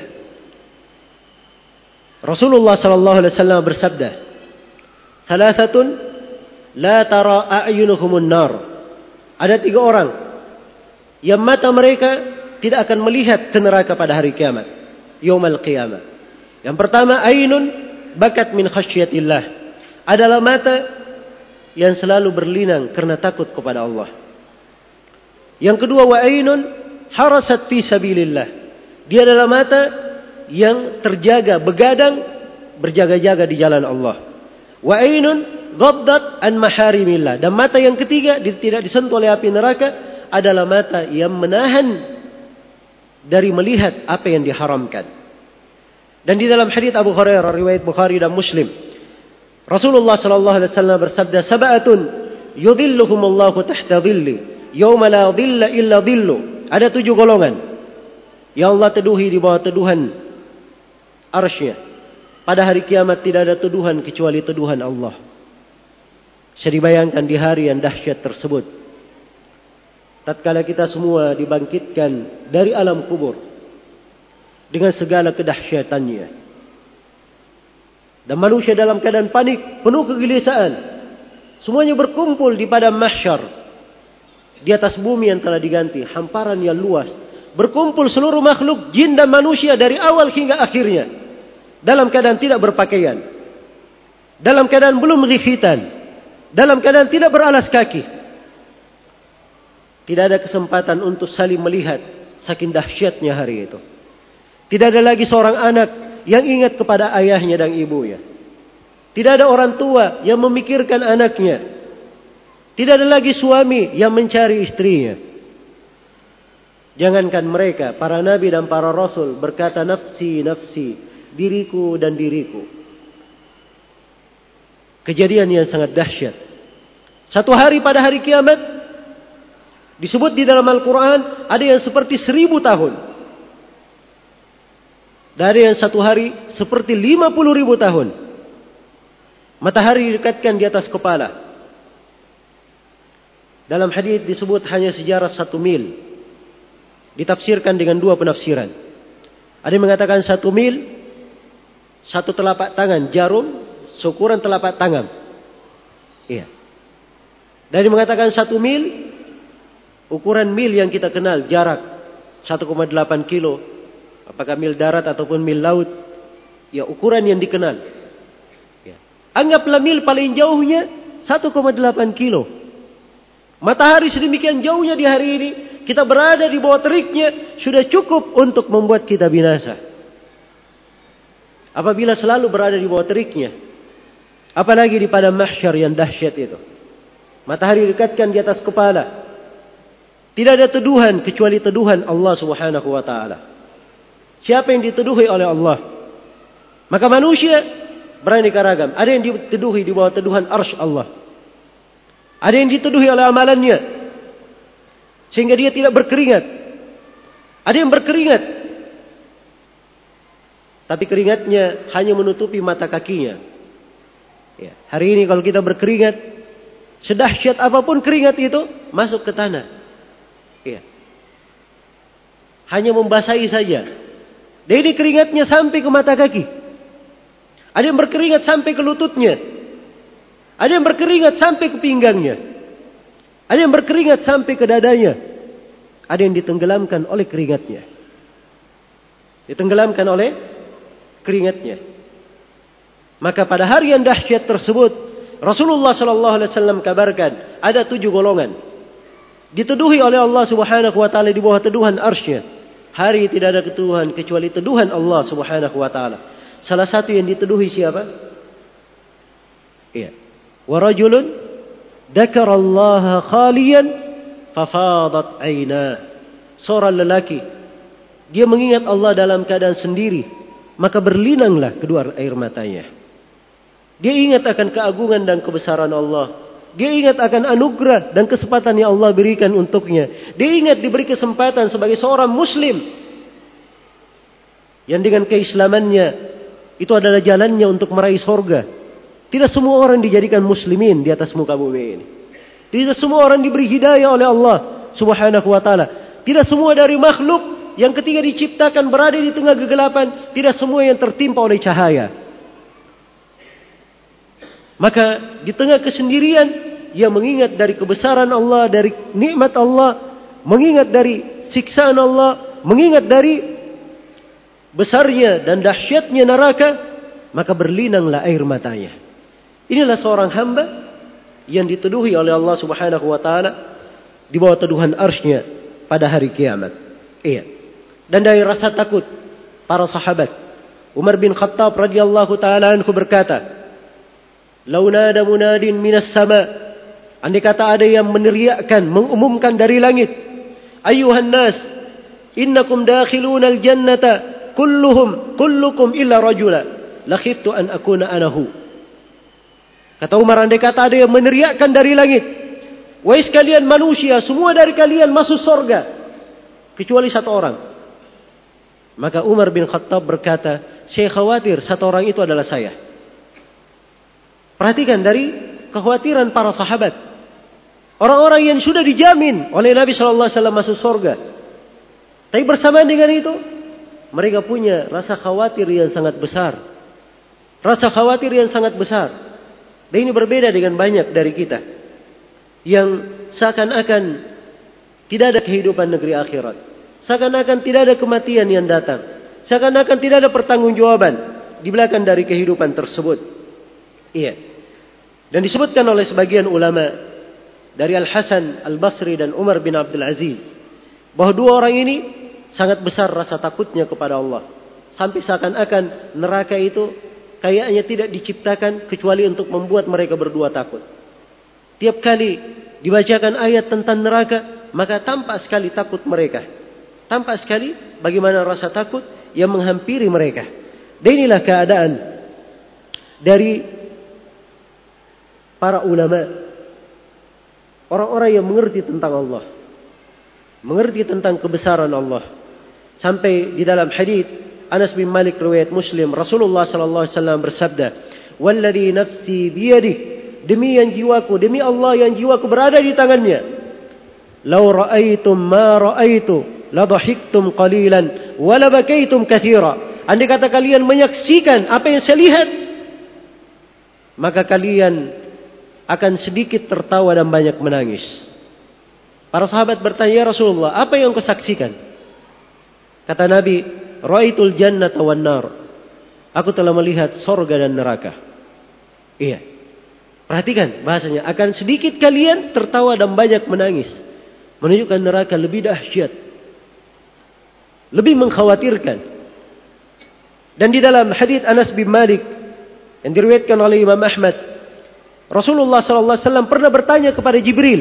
Rasulullah sallallahu alaihi wasallam bersabda, "Thalathatun la tara a'yunuhumun nar." Ada tiga orang yang mata mereka tidak akan melihat ke neraka pada hari kiamat, yaumul qiyamah. Yang pertama, ainun bakat min khasyiatillah. Adalah mata yang selalu berlinang karena takut kepada Allah. Yang kedua, wa ainun harasat fi sabilillah. Dia adalah mata yang terjaga, begadang, berjaga-jaga di jalan Allah. Wa ainun ghaddat an maharimillah. Dan mata yang ketiga tidak disentuh oleh api neraka adalah mata yang menahan dari melihat apa yang diharamkan. Dan di dalam hadits Abu Hurairah riwayat Bukhari dan Muslim, Rasulullah sallallahu alaihi wasallam bersabda, "Sab'atun yudhilluhumullahu tahta dhilli, yauma la dhilla illa dhillu." Ada tujuh golongan yang Allah teduhi di bawah teduhan arsy-Nya. Pada hari kiamat tidak ada teduhan kecuali teduhan Allah. Bisa dibayangkan di hari yang dahsyat tersebut, tatkala kita semua dibangkitkan dari alam kubur dengan segala kedahsyatannya. Dan manusia dalam keadaan panik, penuh kegelisahan. Semuanya berkumpul di padang mahsyar, di atas bumi yang telah diganti, hamparan yang luas. Berkumpul seluruh makhluk, jin dan manusia dari awal hingga akhirnya, dalam keadaan tidak berpakaian, dalam keadaan belum khitan, dalam keadaan tidak beralas kaki. Tidak ada kesempatan untuk saling melihat, saking dahsyatnya hari itu. Tidak ada lagi seorang anak yang ingat kepada ayahnya dan ibunya. Tidak ada orang tua yang memikirkan anaknya. Tidak ada lagi suami yang mencari istrinya. Jangankan mereka, para nabi dan para rasul berkata, nafsi, nafsi, diriku dan diriku. Kejadian yang sangat dahsyat. Satu hari pada hari kiamat, disebut di dalam Al-Quran, ada yang seperti seribu tahun. Dari yang satu hari seperti lima puluh ribu tahun. Matahari didekatkan di atas kepala. Dalam hadis disebut hanya sejarah satu mil. Ditafsirkan dengan dua penafsiran. Ada yang mengatakan satu mil, satu telapak tangan jarum, seukuran telapak tangan. Iya. Dan yang mengatakan satu mil, ukuran mil yang kita kenal, jarak satu koma delapan kilo. Apakah mil darat ataupun mil laut, ya ukuran yang dikenal. Ya. Anggaplah mil paling jauhnya satu koma delapan kilo. Matahari sedemikian jauhnya di hari ini, kita berada di bawah teriknya, sudah cukup untuk membuat kita binasa. Apabila selalu berada di bawah teriknya, apalagi di padang mahsyar yang dahsyat itu. Matahari dekatkan di atas kepala. Tidak ada teduhan kecuali teduhan Allah Subhanahu wa taala. Siapa yang diteduhi oleh Allah? Maka manusia beraneka ragam. Ada yang diteduhi di bawah teduhan arsy Allah. Ada yang diteduhi oleh amalannya sehingga dia tidak berkeringat. Ada yang berkeringat, tapi keringatnya hanya menutupi mata kakinya. Ya, hari ini kalau kita berkeringat, sedahsyat apapun keringat itu masuk ke tanah. Ya. Hanya membasahi saja. Dan ini keringatnya sampai ke mata kaki. Ada yang berkeringat sampai ke lututnya. Ada yang berkeringat sampai ke pinggangnya. Ada yang berkeringat sampai ke dadanya. Ada yang ditenggelamkan oleh keringatnya. Ditenggelamkan oleh keringatnya. Maka pada hari yang dahsyat tersebut, Rasulullah sallallahu alaihi wasallam kabarkan, ada tujuh golongan diteduhi oleh Allah Subhanahu wa taala di bawah teduhan arsy-Nya. Hari tidak ada teduhan kecuali teduhan Allah Subhanahu wa taala. Salah satu yang diteduhi siapa? Iya. Wa rajulun dzakarallaha khaliyan fafadat 'ainah. Seorang lelaki, dia mengingat Allah dalam keadaan sendiri, maka berlinanglah kedua air matanya. Dia ingat akan keagungan dan kebesaran Allah. Dia ingat akan anugerah dan kesempatan yang Allah berikan untuknya. Dia ingat diberi kesempatan sebagai seorang muslim yang dengan keislamannya itu adalah jalannya untuk meraih surga. Tidak semua orang dijadikan muslimin di atas muka bumi ini. Tidak semua orang diberi hidayah oleh Allah Subhanahu wa taala. Tidak semua dari makhluk yang ketika diciptakan berada di tengah kegelapan, tidak semua yang tertimpa oleh cahaya. Maka di tengah kesendirian, ia mengingat dari kebesaran Allah, dari nikmat Allah, mengingat dari siksaan Allah, mengingat dari besarnya dan dahsyatnya neraka, maka berlinanglah air matanya. Inilah seorang hamba yang diteduhi oleh Allah Subhanahu wa taala di bawah teduhan arsy-Nya pada hari kiamat. Iya. Dan dari rasa takut para sahabat, Umar bin Khattab radhiyallahu taala anhu berkata, "Lau nada munadin minas sama." Andai kata ada yang meneriakkan, mengumumkan dari langit, "Ayyuhan nas, innakum dakhiluna al-jannata kulluhum kullukum illa rajula, la khiftu an akuna anahu." Kata Umar, andai kata ada yang meneriakkan dari langit, "Wahai sekalian manusia, semua dari kalian masuk surga kecuali satu orang." Maka Umar bin Khattab berkata, "Saya khawatir satu orang itu adalah saya." Perhatikan dari kekhawatiran para sahabat. Orang-orang yang sudah dijamin oleh Nabi shallallahu alaihi wasallam masuk surga. Tapi bersamaan dengan itu, mereka punya rasa khawatir yang sangat besar. Rasa khawatir yang sangat besar. Dan ini berbeda dengan banyak dari kita yang seakan-akan tidak ada kehidupan negeri akhirat. Seakan-akan tidak ada kematian yang datang. Seakan-akan tidak ada pertanggungjawaban di belakang dari kehidupan tersebut. Iya. Dan disebutkan oleh sebagian ulama dari Al-Hasan Al-Basri dan Umar bin Abdul Aziz bahwa dua orang ini sangat besar rasa takutnya kepada Allah. Sampai seakan-akan neraka itu kayaknya tidak diciptakan kecuali untuk membuat mereka berdua takut. Tiap kali dibacakan ayat tentang neraka, maka tampak sekali takut mereka. Tampak sekali bagaimana rasa takut yang menghampiri mereka. Dan inilah keadaan dari para ulama, orang-orang yang mengerti tentang Allah, mengerti tentang kebesaran Allah. Sampai di dalam hadis Anas bin Malik riwayat Muslim, Rasulullah sallallahu alaihi wasallam bersabda, "Walladzi nafsi biyadihi," demi yang jiwaku, demi Allah yang jiwaku berada di tangannya, "Lau ra'aitum ma ra'aitu, la dhahiktum qalilan wa la bakaitum katsira." Andai kata kalian menyaksikan apa yang saya lihat, maka kalian akan sedikit tertawa dan banyak menangis. Para sahabat bertanya, "Ya Rasulullah, apa yang kau saksikan?" Kata Nabi, "Ra'aitul jannata wan nar." Aku telah melihat surga dan neraka. Iya. Perhatikan bahasanya, akan sedikit kalian tertawa dan banyak menangis. Menunjukkan neraka lebih dahsyat, lebih mengkhawatirkan. Dan di dalam hadits Anas bin Malik yang diriwayatkan oleh Imam Ahmad, Rasulullah sallallahu alaihi wasallam pernah bertanya kepada Jibril,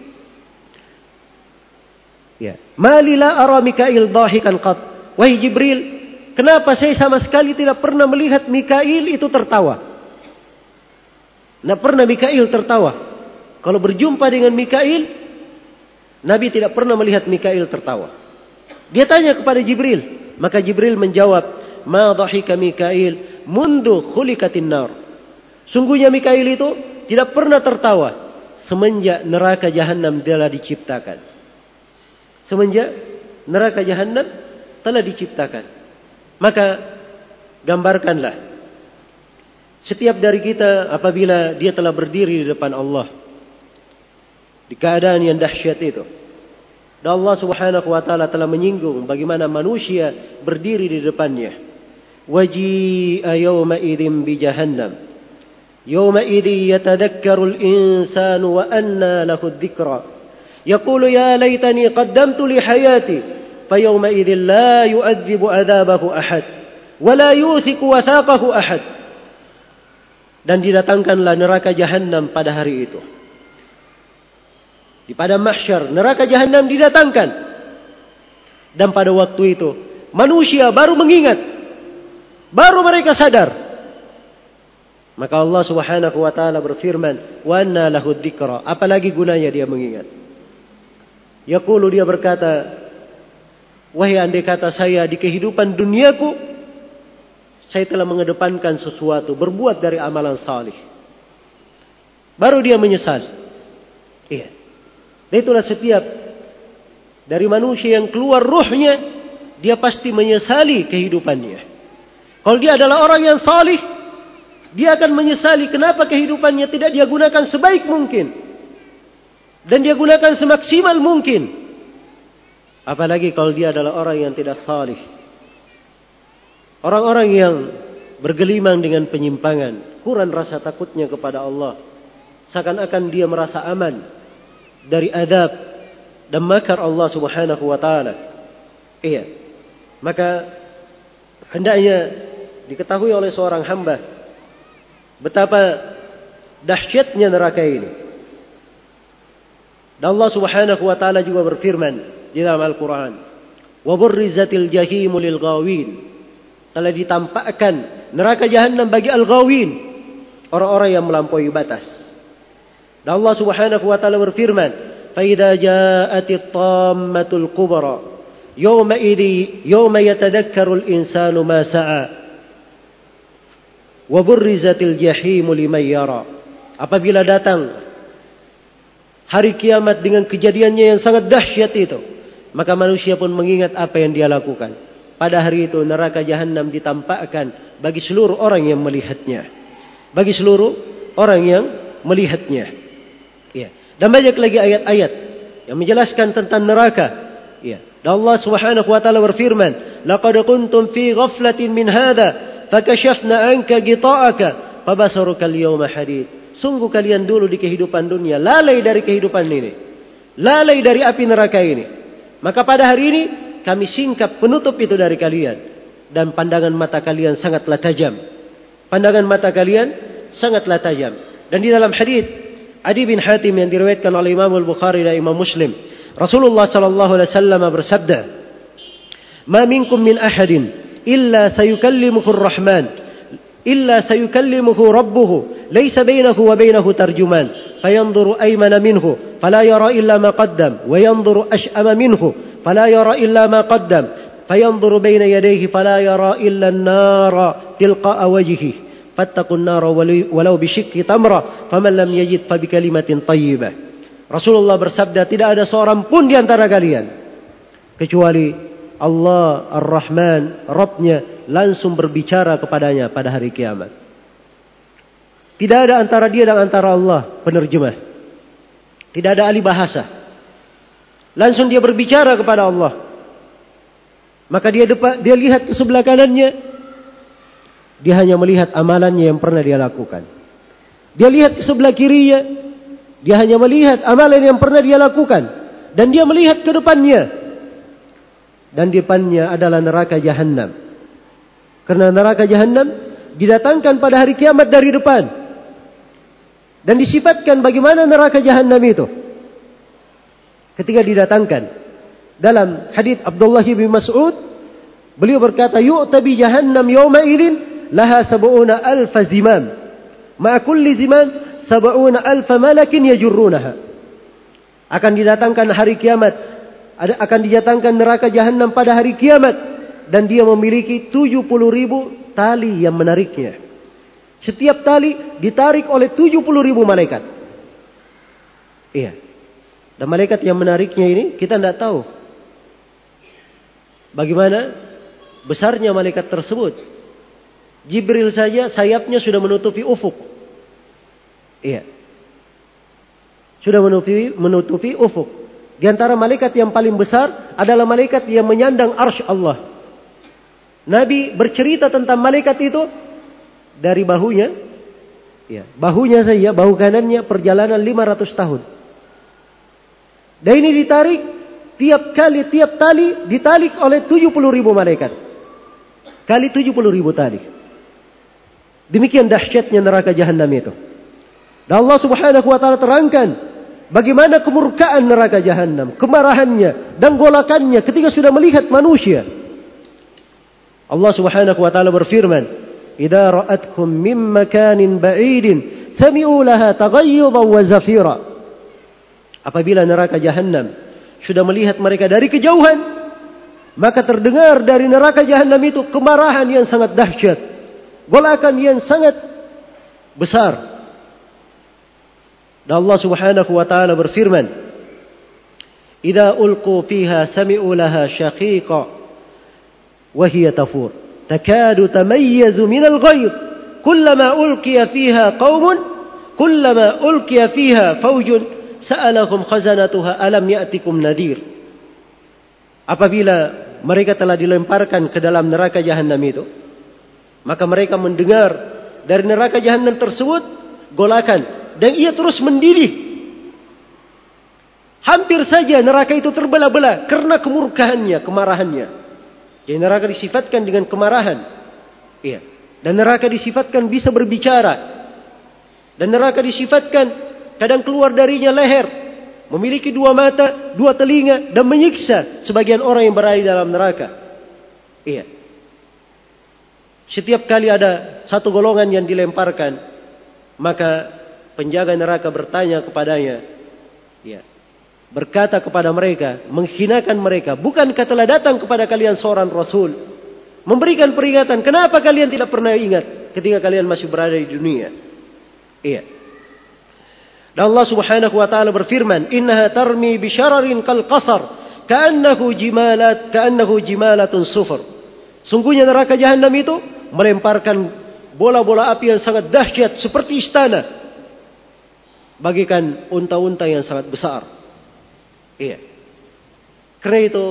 ya, "Mali la ara Mikail dahikan qat?" Wahai Jibril, kenapa saya sama sekali tidak pernah melihat Mikail itu tertawa? Tidak pernah Mikail tertawa. Kalau berjumpa dengan Mikail, Nabi tidak pernah melihat Mikail tertawa. Dia tanya kepada Jibril, maka Jibril menjawab, "Ma dhahika Mikail mundu khuliqatin nar." Sungguhnya Mikail itu tidak pernah tertawa semenjak neraka Jahannam telah diciptakan. Semenjak neraka Jahannam telah diciptakan. Maka gambarkanlah setiap dari kita apabila dia telah berdiri di depan Allah di keadaan yang dahsyat itu. Dan Allah Subhanahu wa taala telah menyinggung bagaimana manusia berdiri di depannya. Waji'a yawma idzin bi jahannam. Yawma idzi yatadhakkaru al-insanu wa anna lahu adh-dhikra. Yaqulu ya laitani qaddamtu li hayati. Fa yawma idzin la yu'adzibu 'adzabahu ahad wa la yuthiqu wathaqahu ahad. Dan didatangkanlah neraka Jahannam pada hari itu. Di pada mahsyar neraka Jahannam didatangkan. Dan pada waktu itu manusia baru mengingat, baru mereka sadar. Maka Allah Subhanahu wa taala berfirman, "Wa anna lahu dzikra." Apalagi gunanya dia mengingat? Yaqulu, dia berkata, "Wahai andai kata saya di kehidupan duniaku saya telah mengedepankan sesuatu, berbuat dari amalan salih." Baru dia menyesal. Iya. Dan itulah setiap dari manusia yang keluar ruhnya, dia pasti menyesali kehidupannya. Kalau dia adalah orang yang salih, dia akan menyesali kenapa kehidupannya tidak dia gunakan sebaik mungkin. Dan dia gunakan semaksimal mungkin. Apalagi kalau dia adalah orang yang tidak salih. Orang-orang yang bergelimang dengan penyimpangan, kurang rasa takutnya kepada Allah, seakan-akan dia merasa aman dari adab dan makar Allah Subhanahu wa taala. Iya. Maka hendaknya diketahui oleh seorang hamba betapa dahsyatnya neraka ini. Dan Allah Subhanahu wa taala juga berfirman di dalam Al-Qur'an, "Wa burrizatil jahimu lil ghawin." Telah ditampakkan neraka Jahannam bagi al-ghawin, orang-orang yang melampaui batas. Dan Allah Subhanahu wa taala berfirman, "Fa idza ja'atit tammatul kubra, yawma idzi yawma yatadhakkaru al-insanu ma sa'a, wa burrizatil jahimu liman yara." Apabila datang hari kiamat dengan kejadiannya yang sangat dahsyat itu, maka manusia pun mengingat apa yang dia lakukan. Pada hari itu neraka Jahannam ditampakkan bagi seluruh orang yang melihatnya. Bagi seluruh orang yang melihatnya. Ya. Dan banyak lagi ayat-ayat yang menjelaskan tentang neraka. Ya. Dan Allah Subhanahu wa taala berfirman, "Laqad kuntum fi ghaflatin min hadza, fakashafna 'anka ghita'aka, fabasaruka al-yawma hadid." Sungguh kalian dulu di kehidupan dunia lalai dari kehidupan ini. Lalai dari api neraka ini. Maka pada hari ini kami singkap penutup itu dari kalian. Dan pandangan mata kalian sangatlah tajam. Pandangan mata kalian sangatlah tajam. Dan di dalam hadis Adi bin Hatim yang diriwayatkan oleh Imam Al-Bukhari dan Imam Muslim, Rasulullah sallallahu alaihi wasallam bersabda, "Ma minkum min ahadin illa sayukallimuhu ar-Rahman, illa sayukallimuhu rabbuhu, laysa bainahu wa bainahu tarjuman, fayanzuru aymana minhu, fala yara illa ma qaddam, wa yanzuru ash'ama minhu, فلا يرى إلا ما قدم فينظر بين يديه فلا يرى إلا النار تلقاء وجهه فاتقوا النار ولو بشق تمرة فمن لم يجد فبكلمة طيبة." Rasulullah bersabda, tidak ada seorang pun di antara kalian kecuali Allah Ar-Rahman, Rabbnya langsung berbicara kepadanya pada hari kiamat. Tidak ada antara dia dan antara Allah penerjemah. Tidak ada ahli bahasa. Langsung dia berbicara kepada Allah. Maka dia depan, dia lihat ke sebelah kanannya. Dia hanya melihat amalannya yang pernah dia lakukan. Dia lihat ke sebelah kirinya, dia hanya melihat amalan yang pernah dia lakukan, dan dia melihat ke depannya, dan di depannya adalah neraka Jahannam. Karena neraka Jahannam didatangkan pada hari kiamat dari depan, dan disifatkan bagaimana neraka Jahannam itu ketika didatangkan. Dalam hadits Abdullah bin Mas'ud, beliau berkata, yu'ta bi Jahannam yawma idin laha sab'una alfa zimam, ma kulli zimam sab'una alfa malakin yajurrunaha. Akan didatangkan hari kiamat, akan didatangkan neraka Jahannam pada hari kiamat, dan dia memiliki tujuh puluh ribu tali yang menariknya. Setiap tali ditarik oleh tujuh puluh ribu malaikat. Iya. Dan malaikat yang menariknya ini kita tidak tahu bagaimana besarnya malaikat tersebut. Jibril saja sayapnya sudah menutupi ufuk. Iya. Sudah menutupi, menutupi ufuk. Di antara malaikat yang paling besar adalah malaikat yang menyandang arsy Allah. Nabi bercerita tentang malaikat itu dari bahunya. Ya, bahunya saja, bahu kanannya perjalanan lima ratus tahun. Dan ini ditarik tiap kali, tiap tali ditarik oleh tujuh puluh ribu malaikat. Kali tujuh puluh ribu tali. Demikian dahsyatnya neraka Jahannam itu. Dan Allah Subhanahu wa taala terangkan bagaimana kemurkaan neraka Jahannam, kemarahannya dan golakannya ketika sudah melihat manusia. Allah Subhanahu wa taala berfirman, "Idza ra'atkum min makanin ba'idin sami'u laha taghayyudan wa zafira." Apabila neraka Jahannam sudah melihat mereka dari kejauhan, maka terdengar dari neraka Jahannam itu kemarahan yang sangat dahsyat, golakan yang sangat besar. Dan Allah Subhanahu wa taala berfirman, "Idza ulqu fiha sami'u laha syaqiqa wa hiya tafur, takadu tamayyazu minal ghayb, kullama ulqiya fiha qaumun, kullama ulqiya fiha faujun sa'alahum khazanatuha alam ya'tikum nadir." Apabila mereka telah dilemparkan ke dalam neraka Jahannam itu, maka mereka mendengar dari neraka Jahannam tersebut golakan, dan ia terus mendidih. Hampir saja neraka itu terbelah-belah karena kemurkaannya, kemarahannya. Jadi neraka disifatkan dengan kemarahan. Iya. Dan neraka disifatkan bisa berbicara. Dan neraka disifatkan kadang keluar darinya leher, memiliki dua mata, dua telinga, dan menyiksa sebagian orang yang berada di dalam neraka. Iya. Setiap kali ada satu golongan yang dilemparkan, maka penjaga neraka bertanya kepadanya, ya, berkata kepada mereka, menghinakan mereka, bukankah telah datang kepada kalian seorang Rasul, memberikan peringatan, kenapa kalian tidak pernah ingat ketika kalian masih berada di dunia? Iya. Dan Allah Subhanahu wa taala berfirman, "Innaha tarmi bi syararin kal qasar, ka'annahu jimalat, ka'annahu jimalatun sufur." Sungguhnya neraka Jahannam itu melemparkan bola-bola api yang sangat dahsyat seperti istana, bagikan unta-unta yang sangat besar. Iya. Karena itu,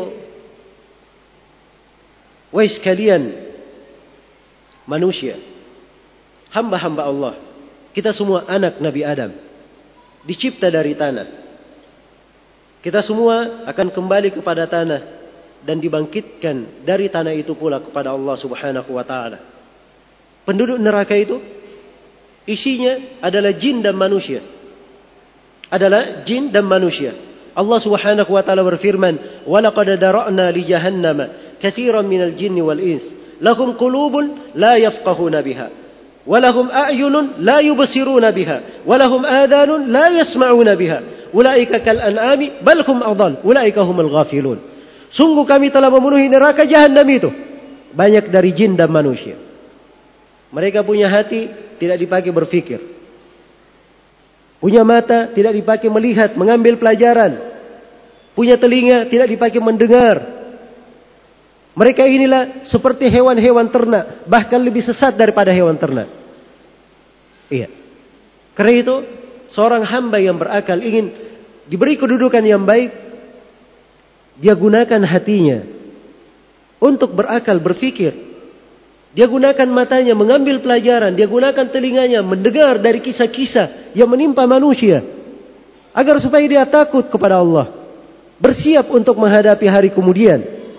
wahai sekalian manusia, hamba-hamba Allah, kita semua anak Nabi Adam, dicipta dari tanah. Kita semua akan kembali kepada tanah dan dibangkitkan dari tanah itu pula kepada Allah Subhanahu wa taala. Penduduk neraka itu isinya adalah jin dan manusia. Adalah jin dan manusia. Allah Subhanahu wa taala berfirman, "Wa laqad dara'na li jahannama katsiran minal jinni wal ins, lahum qulubun la yafqahuna biha, walahum a'yunun la yubsiruna biha, walahum adhanun la yasma'una biha, ulaika kal an'ami bal hum adall, ulaika humul ghafilun." Sungguh kami telah memenuhi neraka Jahannam itu banyak dari jin dan manusia. Mereka punya hati, tidak dipakai berfikir. Punya mata, tidak dipakai melihat, mengambil pelajaran. Punya telinga, tidak dipakai mendengar. Mereka inilah seperti hewan-hewan ternak, bahkan lebih sesat daripada hewan ternak. Iya. Karena itu, seorang hamba yang berakal ingin diberi kedudukan yang baik, dia gunakan hatinya untuk berakal, berfikir. Dia gunakan matanya mengambil pelajaran, dia gunakan telinganya mendengar dari kisah-kisah yang menimpa manusia, agar supaya dia takut kepada Allah, bersiap untuk menghadapi hari kemudian.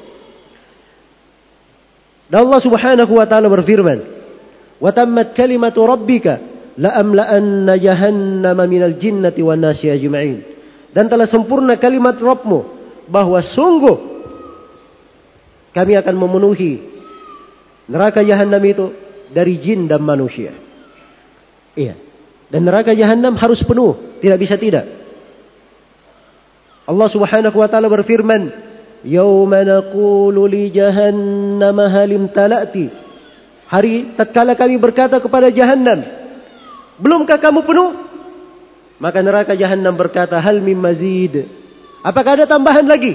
Dan Allah Subhanahu wa taala berfirman, "Wa tammat kalimatu rabbika la amla'anna jahannama minal jinnati wan nasi ajma'in." Dan telah sempurna kalimat Rabbmu bahwa sungguh kami akan memenuhi neraka jahanam itu dari jin dan manusia. Iya. Dan neraka jahanam harus penuh, tidak bisa tidak. Allah Subhanahu wa taala berfirman, "Yauma naqulu li jahannam hal imtala'ti." Hari tatkala kami berkata kepada jahanam, "Belumkah kamu penuh?" Maka neraka jahanam berkata, "Hal mim mazid." Apakah ada tambahan lagi?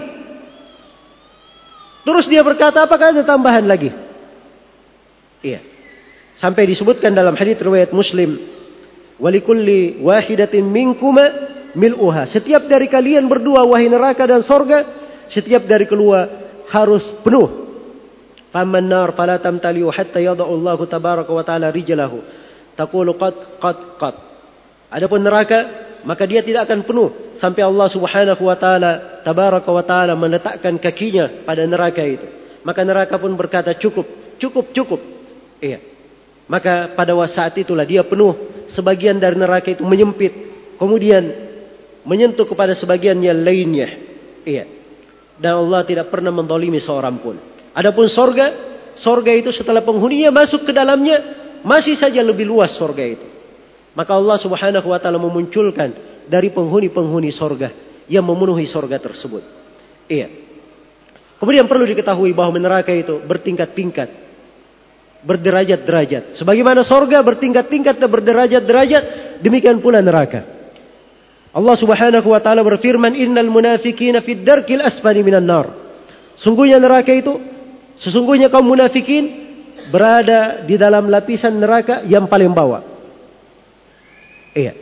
Terus dia berkata, "Apakah ada tambahan lagi?" Iya. Sampai disebutkan dalam hadits riwayat Muslim, "Walikulli wahidatin minkuma mil'uha." Setiap dari kalian berdua, wahai neraka dan sorga, setiap dari keluar harus penuh. Faman nar fala tamtali'u hatta yada'u Allah tabaraka wa ta'ala rijlahu taqulu qad qad qad. Adapun neraka, maka dia tidak akan penuh sampai Allah Subhanahu wa taala tabaraka wa ta'ala meletakkan kakinya pada neraka itu. Maka neraka pun berkata, "Cukup, cukup, cukup." Iya. Maka pada saat itulah dia penuh. Sebagian dari neraka itu menyempit, kemudian menyentuh kepada sebagian yang lainnya. Iya. Dan Allah tidak pernah menzalimi seorang pun. Adapun sorga, sorga itu setelah penghuninya masuk ke dalamnya, masih saja lebih luas sorga itu. Maka Allah Subhanahu wa taala memunculkan dari penghuni-penghuni sorga yang memenuhi sorga tersebut. Iya. Kemudian perlu diketahui bahwa neraka itu bertingkat-tingkat, berderajat-derajat. Sebagaimana sorga bertingkat-tingkat dan berderajat-derajat, demikian pula neraka. Allah Subhanahu wa taala berfirman, "Innal munafiqina fid darkil asfali minan nar." Sungguhnya neraka itu, sesungguhnya kaum munafikin berada di dalam lapisan neraka yang paling bawah. Iya.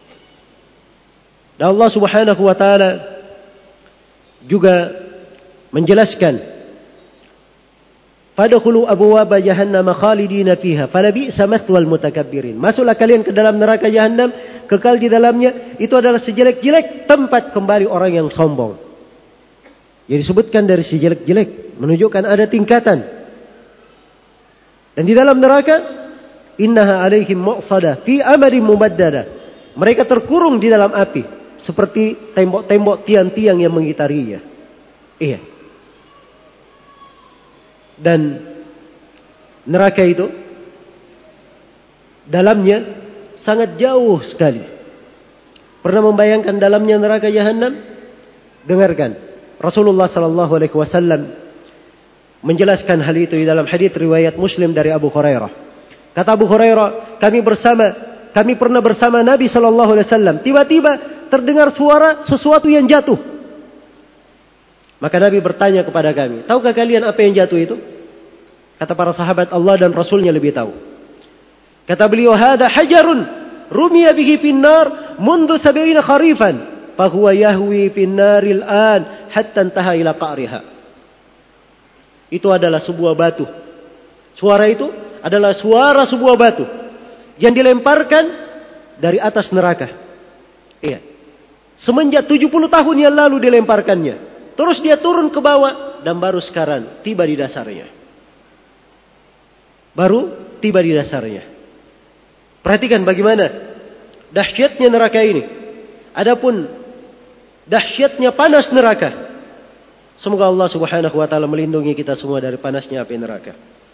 Dan Allah Subhanahu wa taala juga menjelaskan, "Fadkhulu abwaaba jahannam khalidina fiha falabi'sa mathwal mutakabbirin." Masuklah kalian ke dalam neraka jahanam, kekal di dalamnya, itu adalah sejelek-jelek tempat kembali orang yang sombong. Jadi disebutkan dari sejelek-jelek, menunjukkan ada tingkatan. Dan di dalam neraka, "Innaha 'alaihim mu'sadah fi amadin mumaddada." Mereka terkurung di dalam api seperti tembok-tembok tiang-tiang yang mengitarinya. Iya. Dan neraka itu dalamnya sangat jauh sekali. Pernah membayangkan dalamnya neraka jahanam? Dengarkan, Rasulullah sallallahu alaihi wasallam menjelaskan hal itu di dalam hadits riwayat Muslim dari Abu Hurairah. Kata Abu Hurairah, kami bersama, kami pernah bersama Nabi sallallahu alaihi wasallam. Tiba-tiba terdengar suara sesuatu yang jatuh. Maka Nabi bertanya kepada kami, "Tahukah kalian apa yang jatuh itu?" Kata para sahabat, "Allah dan Rasulnya lebih tahu." Kata beliau, "Hada hajarun rumiya bihi finnar mundu sab'ina kharifan, fahuwa yahwi finnaril an hatta intaha ila qa'riha." Itu adalah sebuah batu. Suara itu adalah suara sebuah batu yang dilemparkan dari atas neraka. Iya. Semenjak tujuh puluh tahun yang lalu dilemparkannya. Terus dia turun ke bawah dan baru sekarang tiba di dasarnya. Baru tiba di dasarnya. Perhatikan bagaimana dahsyatnya neraka ini. Adapun dahsyatnya panas neraka. Semoga Allah Subhanahu wa taala melindungi kita semua dari panasnya api neraka.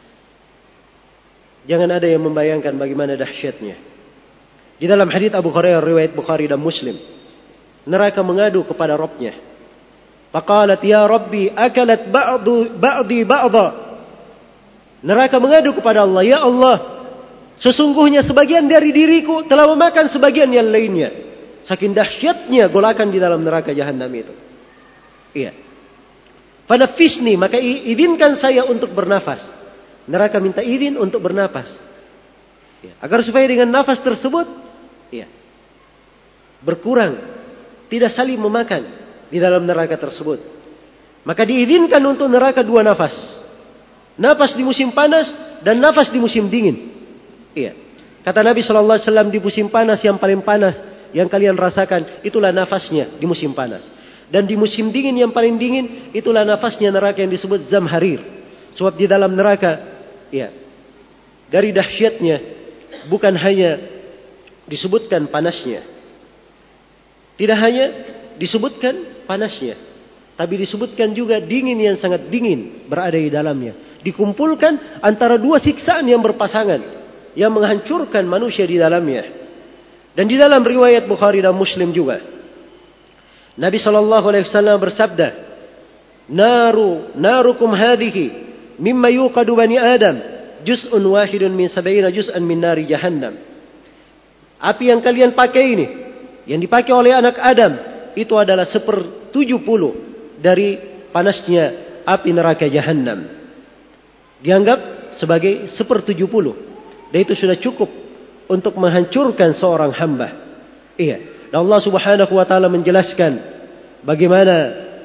Jangan ada yang membayangkan bagaimana dahsyatnya. Di dalam hadits Abu Hurairah riwayat Bukhari dan Muslim, neraka mengadu kepada Rabbnya. Faqalat ya Rabbi akalat ba'du ba'di ba'da. Neraka mengadu kepada Allah, "Ya Allah, sesungguhnya sebagian dari diriku telah memakan sebagian yang lainnya." Saking dahsyatnya golakan di dalam neraka jahanam itu. Iya. Fanafisni, maka izinkan saya untuk bernafas. Neraka minta izin untuk bernafas. Ya. Agar supaya dengan nafas tersebut, ya, berkurang, tidak saling memakan di dalam neraka tersebut. Maka diizinkan untuk neraka dua nafas. Nafas di musim panas dan nafas di musim dingin. Iya. Kata Nabi shallallahu alaihi wasallam, di musim panas yang paling panas yang kalian rasakan, itulah nafasnya di musim panas. Dan di musim dingin yang paling dingin, itulah nafasnya neraka yang disebut zamharir. Sebab di dalam neraka, ya, dari dahsyatnya bukan hanya disebutkan panasnya. Tidak hanya disebutkan panasnya, tapi disebutkan juga dingin yang sangat dingin berada di dalamnya. Dikumpulkan antara dua siksaan yang berpasangan, yang menghancurkan manusia di dalamnya. Dan di dalam riwayat Bukhari dan Muslim juga, Nabi sallallahu alaihi wasallam bersabda, "Naru narukum hadhihi mimma yuqadu bani Adam, juz'un wahidun min sab'ina juz'an min nari jahannam." Api yang kalian pakai ini, yang dipakai oleh anak Adam, itu adalah sepertujuh puluh dari panasnya api neraka Jahannam. Dianggap sebagai sepertujuh puluh. Dan itu sudah cukup untuk menghancurkan seorang hamba. Iya. Dan Allah Subhanahu wa taala menjelaskan bagaimana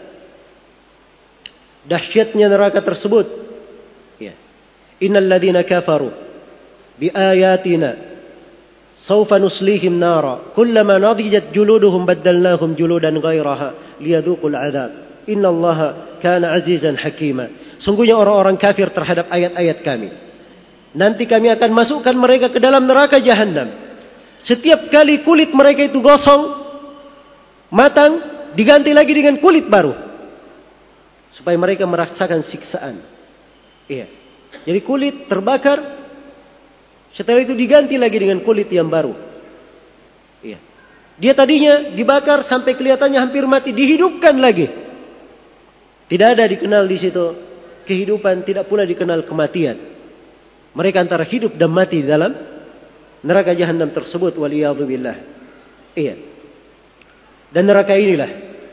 dahsyatnya neraka tersebut. Iya. Innal ladzina kafaru bi ayatina sawfa nuslihim nara kullama nadijat juluduhum baddalnahum juludan ghairaha liyadhuqul adzab innallaha kana azizan hakima. Sungguhnya orang-orang kafir terhadap ayat-ayat kami, nanti kami akan masukkan mereka ke dalam neraka Jahannam. Setiap kali kulit mereka itu gosong, matang, diganti lagi dengan kulit baru, supaya mereka merasakan siksaan. Iya. Jadi kulit terbakar, setelah itu diganti lagi dengan kulit yang baru. Iya. Dia tadinya dibakar sampai kelihatannya hampir mati, dihidupkan lagi. Tidak ada dikenal di situ kehidupan, tidak pula dikenal kematian. Mereka antara hidup dan mati di dalam neraka Jahannam tersebut, waliyadzubillah. Iya. Dan neraka inilah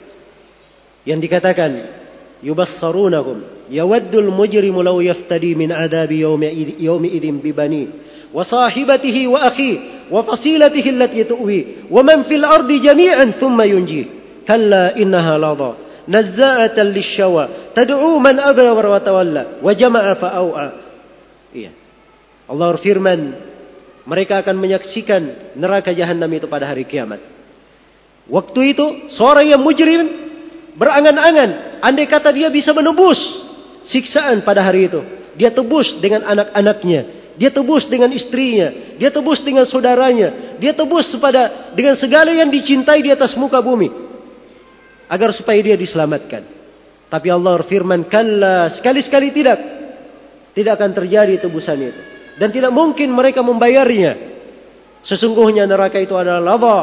yang dikatakan yubassarunahum yawaddul mujrimu law yaftadi min adabi yawmi yawmi idin bibani wa sahibatihi wa akhi wa fasilatihi allati tuwi wa man fil ardi jami'an thumma yunji kalla innaha ladha nazza'atan lishawa tad'u man adbara wa tawalla wa jama'a fa au'a. Iya. Allah berfirman, mereka akan menyaksikan neraka Jahannam itu pada hari kiamat. Waktu itu seorang yang mujrim berangan-angan, andai kata dia bisa menebus siksaan pada hari itu, dia tebus dengan anak-anaknya, dia tebus dengan istrinya, dia tebus dengan saudaranya, dia tebus pada dengan segala yang dicintai di atas muka bumi, agar supaya dia diselamatkan. Tapi Allah berfirman, kalla, sekali-sekali tidak, tidak akan terjadi tebusan itu, dan tidak mungkin mereka membayarnya. Sesungguhnya neraka itu adalah lava,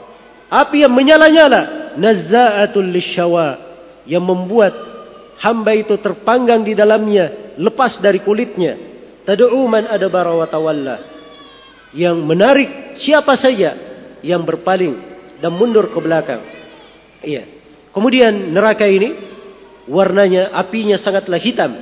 api yang menyala-nyala, nazza'atul lishawa, yang membuat hamba itu terpanggang di dalamnya, lepas dari kulitnya. Tad'u man adbara wa tawalla, yang menarik siapa saja yang berpaling dan mundur ke belakang. Iya. Kemudian neraka ini warnanya, apinya sangatlah hitam.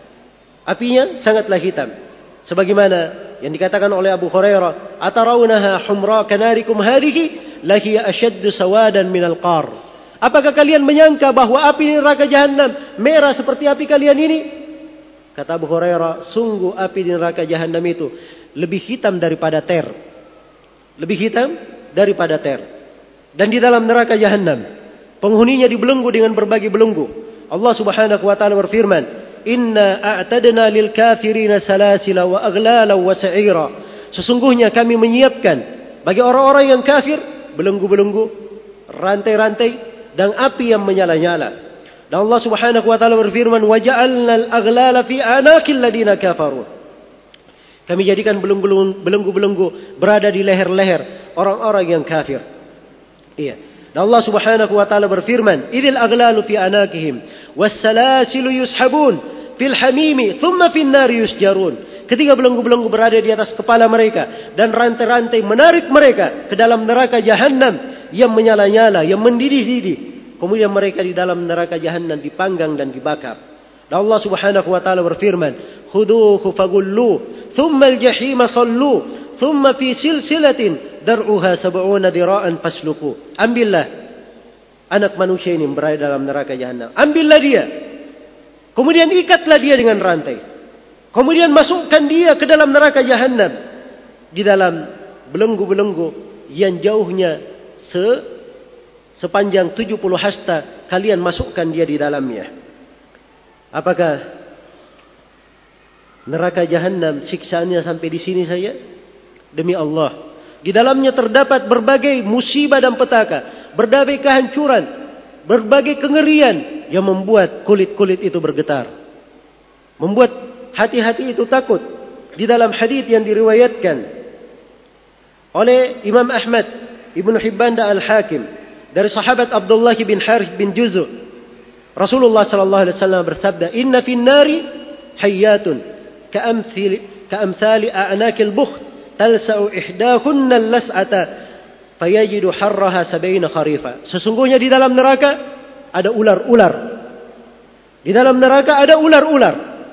Apinya sangatlah hitam. Sebagaimana yang dikatakan oleh Abu Hurairah, atarawunaha humra kanarikum hadhihi lahiya ashaddu sawadan minal qar. Apakah kalian menyangka bahwa api neraka Jahannam merah seperti api kalian ini? Kata Abu Hurairah, sungguh api di neraka Jahannam itu lebih hitam daripada ter. Lebih hitam daripada ter. Dan di dalam neraka Jahannam, penghuninya dibelenggu dengan berbagai belenggu. Allah Subhanahu wa taala berfirman, "Inna a'tadna lil kafirina salasila wa aghlala wa sa'ira." Sesungguhnya kami menyiapkan bagi orang-orang yang kafir belenggu-belenggu, rantai-rantai, dan api yang menyala-nyala. Dan Allah Subhanahu wa taala berfirman, "Wa ja'alnal aghlala fi anaqil ladina kafaru." Kami jadikan belenggu-belenggu berada di leher-leher orang-orang yang kafir. Iya. Dan Allah Subhanahu wa taala berfirman, "Idzil aghlalu fi anaqihim was-salasilu yushabun fil hamimi thumma fin nari yusjarun." Ketika belenggu-belenggu berada di atas kepala mereka dan rantai-rantai menarik mereka ke dalam neraka Jahannam yang menyala-nyala, yang mendidih-didih. Kemudian mereka di dalam neraka Jahannam dipanggang dan dibakar. Dan Allah Subhanahu wa taala berfirman, "Khuduhu fagullu, thumma al-jahima sallu, thumma fi silsilatin dar'uha sab'una dira'an fasluku." Ambillah anak manusia ini berada dalam neraka Jahannam. Ambillah dia. Kemudian ikatlah dia dengan rantai. Kemudian masukkan dia ke dalam neraka Jahannam. Di dalam belenggu-belenggu yang jauhnya se sepanjang tujuh puluh hasta, kalian masukkan dia di dalamnya. Apakah neraka Jahannam siksaannya sampai di sini saja? Demi Allah, di dalamnya terdapat berbagai musibah dan petaka, berbagai kehancuran, berbagai kengerian yang membuat kulit-kulit itu bergetar, membuat hati-hati itu takut. Di dalam hadis yang diriwayatkan oleh Imam Ahmad, Ibnu Hibban dan Al-Hakim dari sahabat Abdullah bin Harith bin Juzu, Rasulullah sallallahu alaihi wasallam bersabda, "Inna fin nari hayyatun ka'amthali ka'amthali a'nakil bukht talsa'u ihdahunna al-las'ata fayajidu harraha sab'ina kharifa." Sesungguhnya di dalam neraka ada ular-ular. Di dalam neraka ada ular-ular.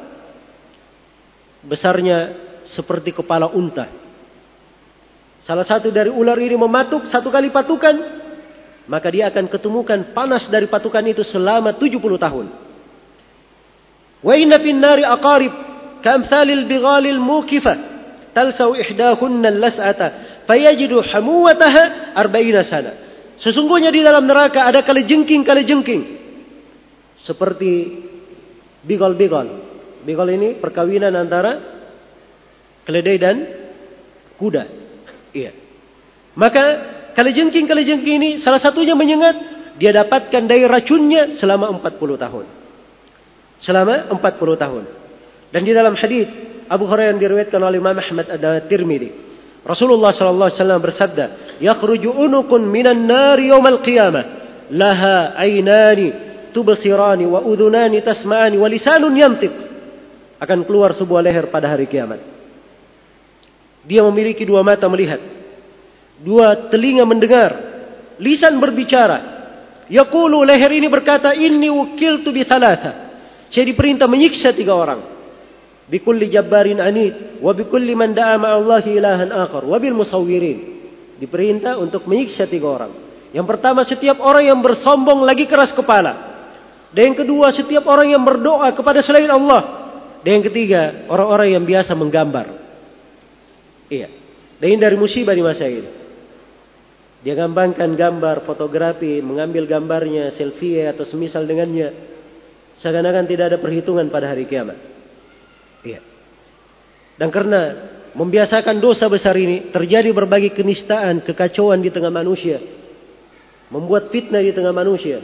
Besarnya seperti kepala unta. Salah satu dari ular ini mematuk satu kali patukan, maka dia akan ketemukan panas dari patukan itu selama tujuh puluh tahun. Wa inna fin nari aqarib kamthalil bighalil mukifah talsau ihdahunna al-las'ata fayajidu hamuwataha arba'ina sana. Sesungguhnya di dalam neraka ada kalajengking-kalajengking seperti bigal-bigal. Bigal ini perkawinan antara keledai dan kuda. Iya. Maka kalajengking-kalajengking ini salah satunya menyengat, dia dapatkan dari racunnya selama empat puluh tahun. Selama empat puluh tahun. Dan di dalam hadis Abu Hurairah yang diriwayatkan oleh Imam Ahmad dan Tirmidzi, Rasulullah sallallahu alaihi wasallam bersabda, "Yakhruju unukun minan nari yaumal qiyamah, laha aynani tubsirani wa udhunani tasma'ani wa lisanun yantiq." Akan keluar sebuah leher pada hari kiamat. Dia memiliki dua mata melihat, dua telinga mendengar, lisan berbicara. Yaqulu, leher ini berkata, "Inni wukiltu bi thalatha." Saya diperintah menyiksa tiga orang. Bi kulli jabbarin anid wa bi kulli man da'a ma'allahi ilahan akhar wa bil musawwirin. Diperintah untuk menyiksa tiga orang. Yang pertama, setiap orang yang bersombong lagi keras kepala. Dan yang kedua, setiap orang yang berdoa kepada selain Allah. Dan yang ketiga, orang-orang yang biasa menggambar. Iya. Dan ini dari musibah di masa ini. Dia gambarkan gambar, fotografi, mengambil gambarnya, selfie atau semisal dengannya. Seakan-akan tidak ada perhitungan pada hari kiamat. Iya. Dan karena membiasakan dosa besar ini, terjadi berbagai kenistaan, kekacauan di tengah manusia. Membuat fitnah di tengah manusia.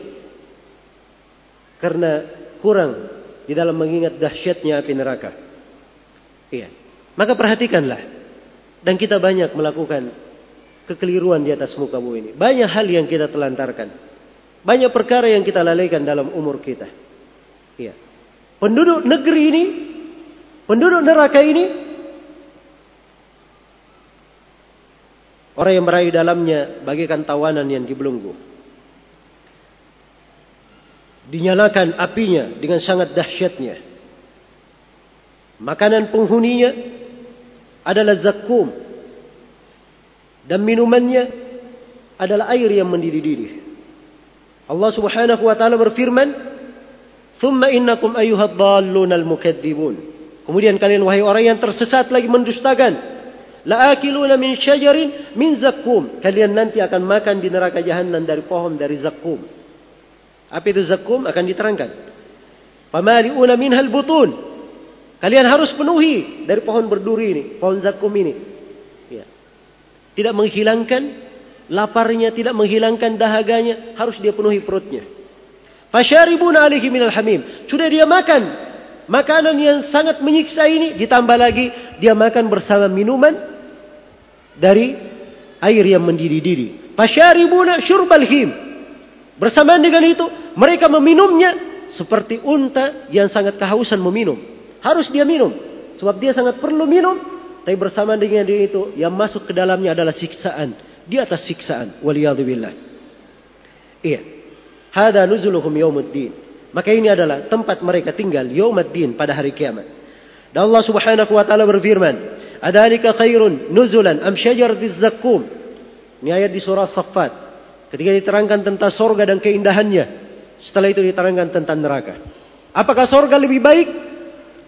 Karena kurang di dalam mengingat dahsyatnya api neraka. Iya. Maka perhatikanlah. Dan kita banyak melakukan kekeliruan di atas muka bumi ini. Banyak hal yang kita telantarkan. Banyak perkara yang kita lalaikan dalam umur kita. Iya. Penduduk negeri ini, penduduk neraka ini, orang yang meraih dalamnya bagaikan tawanan yang dibelenggu. Dinyalakan apinya dengan sangat dahsyatnya. Makanan penghuninya adalah zakum. Dan minumannya adalah air yang mendidih-didih. Allah Subhanahu wa taala berfirman, "Tsumma innakum ayyuhad dhallunal mukadzibun." Kemudian kalian wahai orang yang tersesat lagi mendustakan, la'akiluna min syajarin min zakum. Kalian nanti akan makan di neraka Jahannam dari pohon dari zakum. Apa itu zakum? Akan diterangkan. Famali'una minhal butun. Kalian harus penuhi dari pohon berduri ini, pohon zakum ini. Ya. Tidak menghilangkan laparnya, tidak menghilangkan dahaganya, harus dia penuhi perutnya. Fasyaribuna alaihi minal hamim. Sudah dia makan makanan yang sangat menyiksa ini, ditambah lagi dia makan bersama minuman dari air yang mendidih-didih. Fasyaribuna syurbal him. Bersamaan dengan itu, mereka meminumnya seperti unta yang sangat kehausan meminum. Harus dia minum, sebab dia sangat perlu minum. Tapi bersamaan dengan itu, yang masuk ke dalamnya adalah siksaan. Di atas siksaan. Waliyadzubillah. Iya. Hada nuzuluhum yaumuddin. Maka ini adalah tempat mereka tinggal yaumuddin pada hari kiamat. Dan Allah Subhanahu wa taala berfirman, "Adzalika khairun nuzulan am syajaratil zakum." Ini ayat di surah Saffat. Ketika diterangkan tentang sorga dan keindahannya, setelah itu diterangkan tentang neraka. Apakah sorga lebih baik?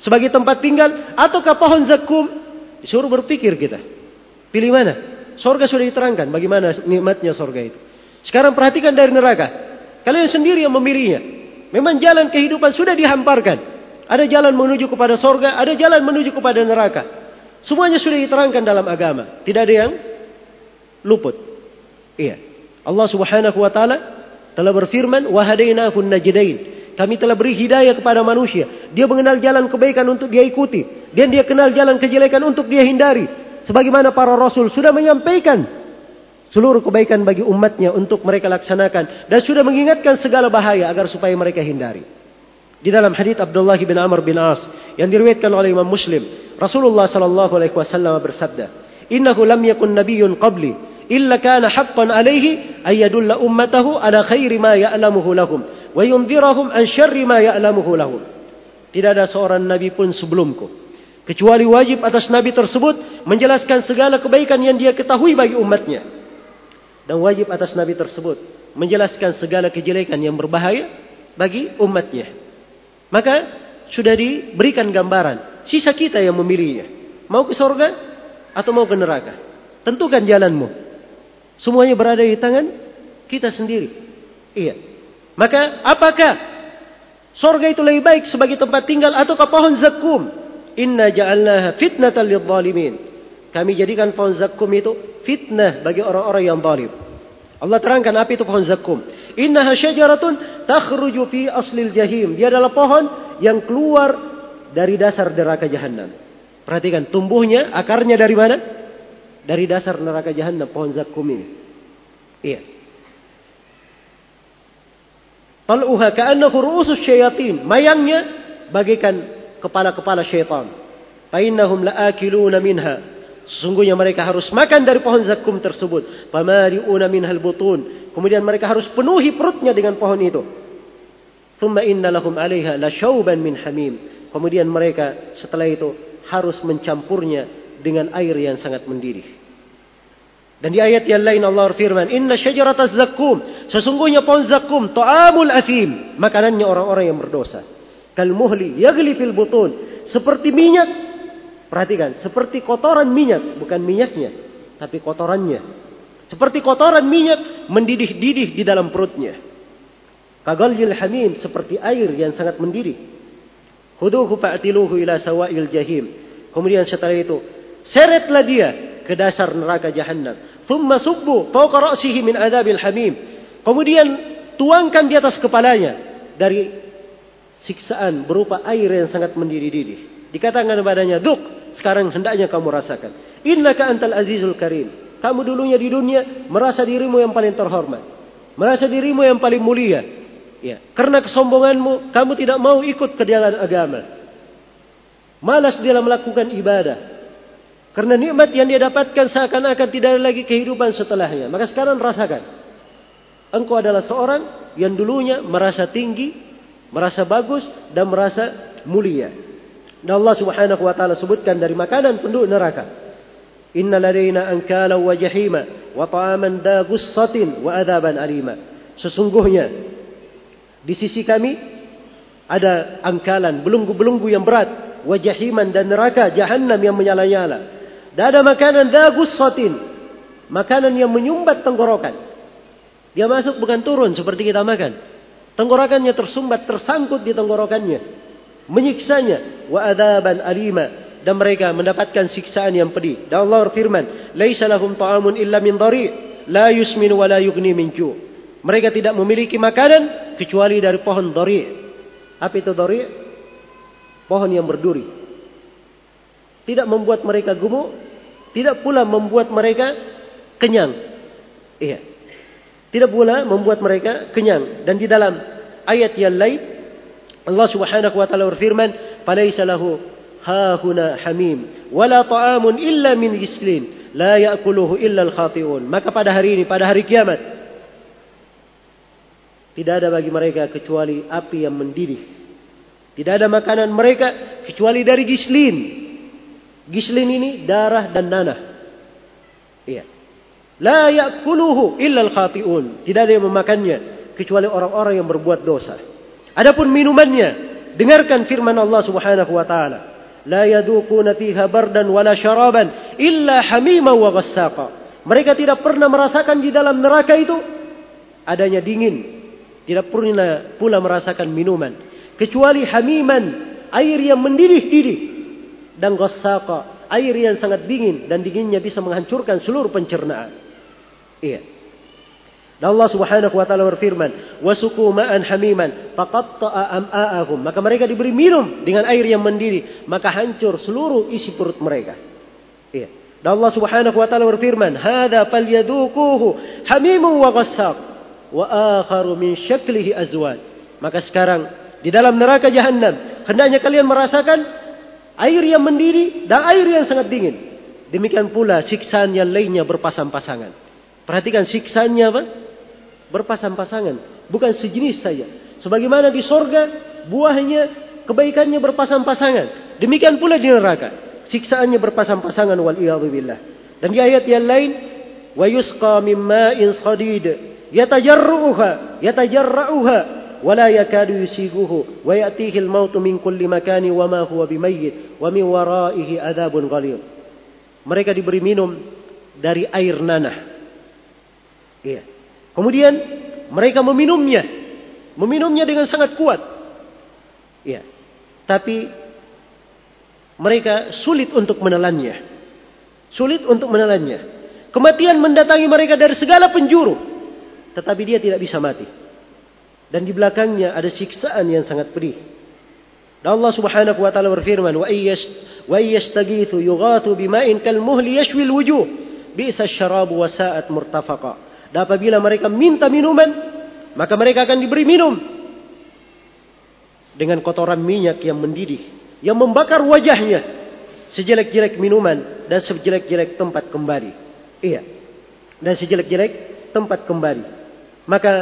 sebagai tempat tinggal, ataukah pohon zakum? Disuruh berpikir kita. Pilih mana? Surga sudah diterangkan bagaimana nikmatnya surga itu. Sekarang perhatikan dari neraka. Kalian sendiri yang memilihnya. Memang jalan kehidupan sudah dihamparkan. Ada jalan menuju kepada surga, ada jalan menuju kepada neraka. Semuanya sudah diterangkan dalam agama. Tidak ada yang luput. Iya. Allah Subhanahu wa taala telah berfirman, "Wa hadainahun najdain." Kami telah beri hidayah kepada manusia. Dia mengenal jalan kebaikan untuk dia ikuti, dan dia kenal jalan kejelekan untuk dia hindari. Sebagaimana para rasul sudah menyampaikan seluruh kebaikan bagi umatnya untuk mereka laksanakan, dan sudah mengingatkan segala bahaya agar supaya mereka hindari. Di dalam hadits Abdullah bin Amr bin As yang diriwayatkan oleh Imam Muslim, Rasulullah sallallahu alaihi wasallam bersabda, "Innahu lam yakun nabiyyun qabli illa kana haqqan alaihi ay yadulla ummatahu ala khairi ma ya'lamuhu lahum wa yunzirahum an syarri ma ya'lamuhu lahum." Tidak ada seorang nabi pun sebelumku, kecuali wajib atas nabi tersebut menjelaskan segala kebaikan yang dia ketahui bagi umatnya, dan wajib atas nabi tersebut menjelaskan segala kejelekan yang berbahaya bagi umatnya. Maka sudah diberikan gambaran, sisa kita yang memilihnya. Mau ke surga atau mau ke neraka? Tentukan jalanmu. Semuanya berada di tangan kita sendiri. Iya. Maka apakah surga itu lebih baik sebagai tempat tinggal ataukah pohon zakum? Inna ja'alnaha fitnatan lidh-dhalimin. Kami jadikan pohon zakum itu fitnah bagi orang-orang yang zalim. Allah terangkan apa itu pohon zakum. Innaha syajaratun takhruju fi aslil jahim. Dia adalah pohon yang keluar dari dasar neraka jahanam. Perhatikan, tumbuhnya, akarnya dari mana? Dari dasar neraka jahanam, pohon zakum ini. Iya. Tal'uha ka'annahu ru'usus syayatin. Mayangnya bagaikan kepala-kepala syaitan. Fa innahum la'akiluna minha. Sesungguhnya mereka harus makan dari pohon zakum tersebut. Famari'una minhal butun. Kemudian mereka harus penuhi perutnya dengan pohon itu. Thumma inna lahum 'alaiha lasyauban min hamim. Kemudian mereka setelah itu harus mencampurnya dengan air yang sangat mendidih. Dan di ayat yang lain Allah berfirman, "Inna syajarataz zakum." Sesungguhnya pohon zakum ta'amul athim, makanannya orang-orang yang berdosa. Kal muhli yaghli fil butun. Seperti minyak. Perhatikan, seperti kotoran minyak, bukan minyaknya, tapi kotorannya. Seperti kotoran minyak mendidih-didih di dalam perutnya. Kaghalyil hamim, seperti air yang sangat mendidih. Khuduhu fa'tiluhu ila sawa'il jahim. Kemudian setelah itu, seretlah dia ke dasar neraka jahanam. Thumma subbu fawqa ra'sihi min adzabil hamim. Kemudian tuangkan di atas kepalanya dari siksaan berupa air yang sangat mendidih-didih. Dikatakan kepadanya, "Dzuk, sekarang hendaknya kamu rasakan. Innaka antal azizul karim." Kamu dulunya di dunia merasa dirimu yang paling terhormat, merasa dirimu yang paling mulia. Ya, karena kesombonganmu, kamu tidak mau ikut ke jalan agama. Malas dalam melakukan ibadah. Karena nikmat yang dia dapatkan seakan-akan tidak ada lagi kehidupan setelahnya. Maka sekarang rasakan. Engkau adalah seorang yang dulunya merasa tinggi, merasa bagus, dan merasa mulia. Dan Allah Subhanahu wa taala sebutkan dari makanan penduduk neraka. Inna ladaina ankala wa jahima wa ta'aman dha ghussatin wa adzaban alima. Sesungguhnya di sisi kami ada angkalan, belenggu-belenggu yang berat, wa jahiman, dan neraka jahanam yang menyala-nyala. Dan ada makanan dha ghussatin, makanan yang menyumbat tenggorokan. Dia masuk bukan turun seperti kita makan. Tenggorokannya tersumbat, tersangkut di tenggorokannya, menyiksanya. Wa adzaban alima, dan mereka mendapatkan siksaan yang pedih. Dan Allah berfirman, "Laisa lahum ta'amun illa min dhari', la yusmin wa la yughni min ju'." Mereka tidak memiliki makanan kecuali dari pohon dhari'. Apa itu dhari'? Pohon yang berduri. Tidak membuat mereka gemuk, tidak pula membuat mereka kenyang. Iya. Tidak pula membuat mereka kenyang. Dan di dalam ayat yang lain Allah Subhanahu wa taala berfirman, "Falaisa lahu hahuna hamim wala ta'amun illa min ghislin la ya'kuluhu illa al-khati'un." Maka pada hari ini, pada hari kiamat, tidak ada bagi mereka kecuali api yang mendidih. Tidak ada makanan mereka kecuali dari gislin. Gislin ini darah dan nanah. Iya. La ya'kuluhu illa al-khati'un. Tidak ada yang memakannya kecuali orang-orang yang berbuat dosa. Adapun minumannya dengarkan firman Allah Subhanahu wa taala. La yadukuna fiha bardan wala syaraban illa hamima wa ghassaqa. Mereka tidak pernah merasakan di dalam neraka itu adanya dingin. Tidak pernah pula merasakan minuman kecuali hamiman, air yang mendidih-didih, dan ghassaqa, air yang sangat dingin dan dinginnya bisa menghancurkan seluruh pencernaan. Iya. Dan Allah Subhanahu wa taala berfirman, "Wasuqu ma'an hamiman faqatta'a am'a'ahum." Maka mereka diberi minum dengan air yang mendidih, maka hancur seluruh isi perut mereka. Iya. Dan Allah Subhanahu wa taala berfirman, "Hadza falyaduquhu hamimun wa ghassaq wa akharu min syaklihi azwaj." Maka sekarang di dalam neraka jahanam hendaknya kalian merasakan air yang mendidih dan air yang sangat dingin. Demikian pula siksaan yang lainnya berpasang-pasangan. Perhatikan siksaannya apa? Berpasang-pasangan, bukan sejenis saja. Sebagaimana di sorga buahnya, kebaikannya berpasang-pasangan, demikian pula di neraka siksaannya berpasang-pasangan, wal iyadzu billah. Dan di ayat yang lain, wa yusqa min ma'in sadid yatajarruha yatajarra'uha wa la yakadu yusighuhu wa ya'tihi al-mautu min kulli makani wa ma huwa bimayyit wa min wara'ihi adzabun ghalidh. Mereka diberi minum dari air nanah. Iya. Kemudian mereka meminumnya, meminumnya dengan sangat kuat. Ya, tapi mereka sulit untuk menelannya, sulit untuk menelannya. Kematian mendatangi mereka dari segala penjuru, tetapi dia tidak bisa mati. Dan di belakangnya ada siksaan yang sangat pedih. Dan Allah Subhanahu wa taala berfirman, "Wa iyas wa iyastagithu yughathu bima'in kalmuhli yashwi alwujuh, bi'sa asyarabu wa sa'at murtafaqa." Dan apabila mereka minta minuman, maka mereka akan diberi minum dengan kotoran minyak yang mendidih, yang membakar wajahnya, sejelek-jelek minuman dan sejelek-jelek tempat kembali. Iya. Dan sejelek-jelek tempat kembali. Maka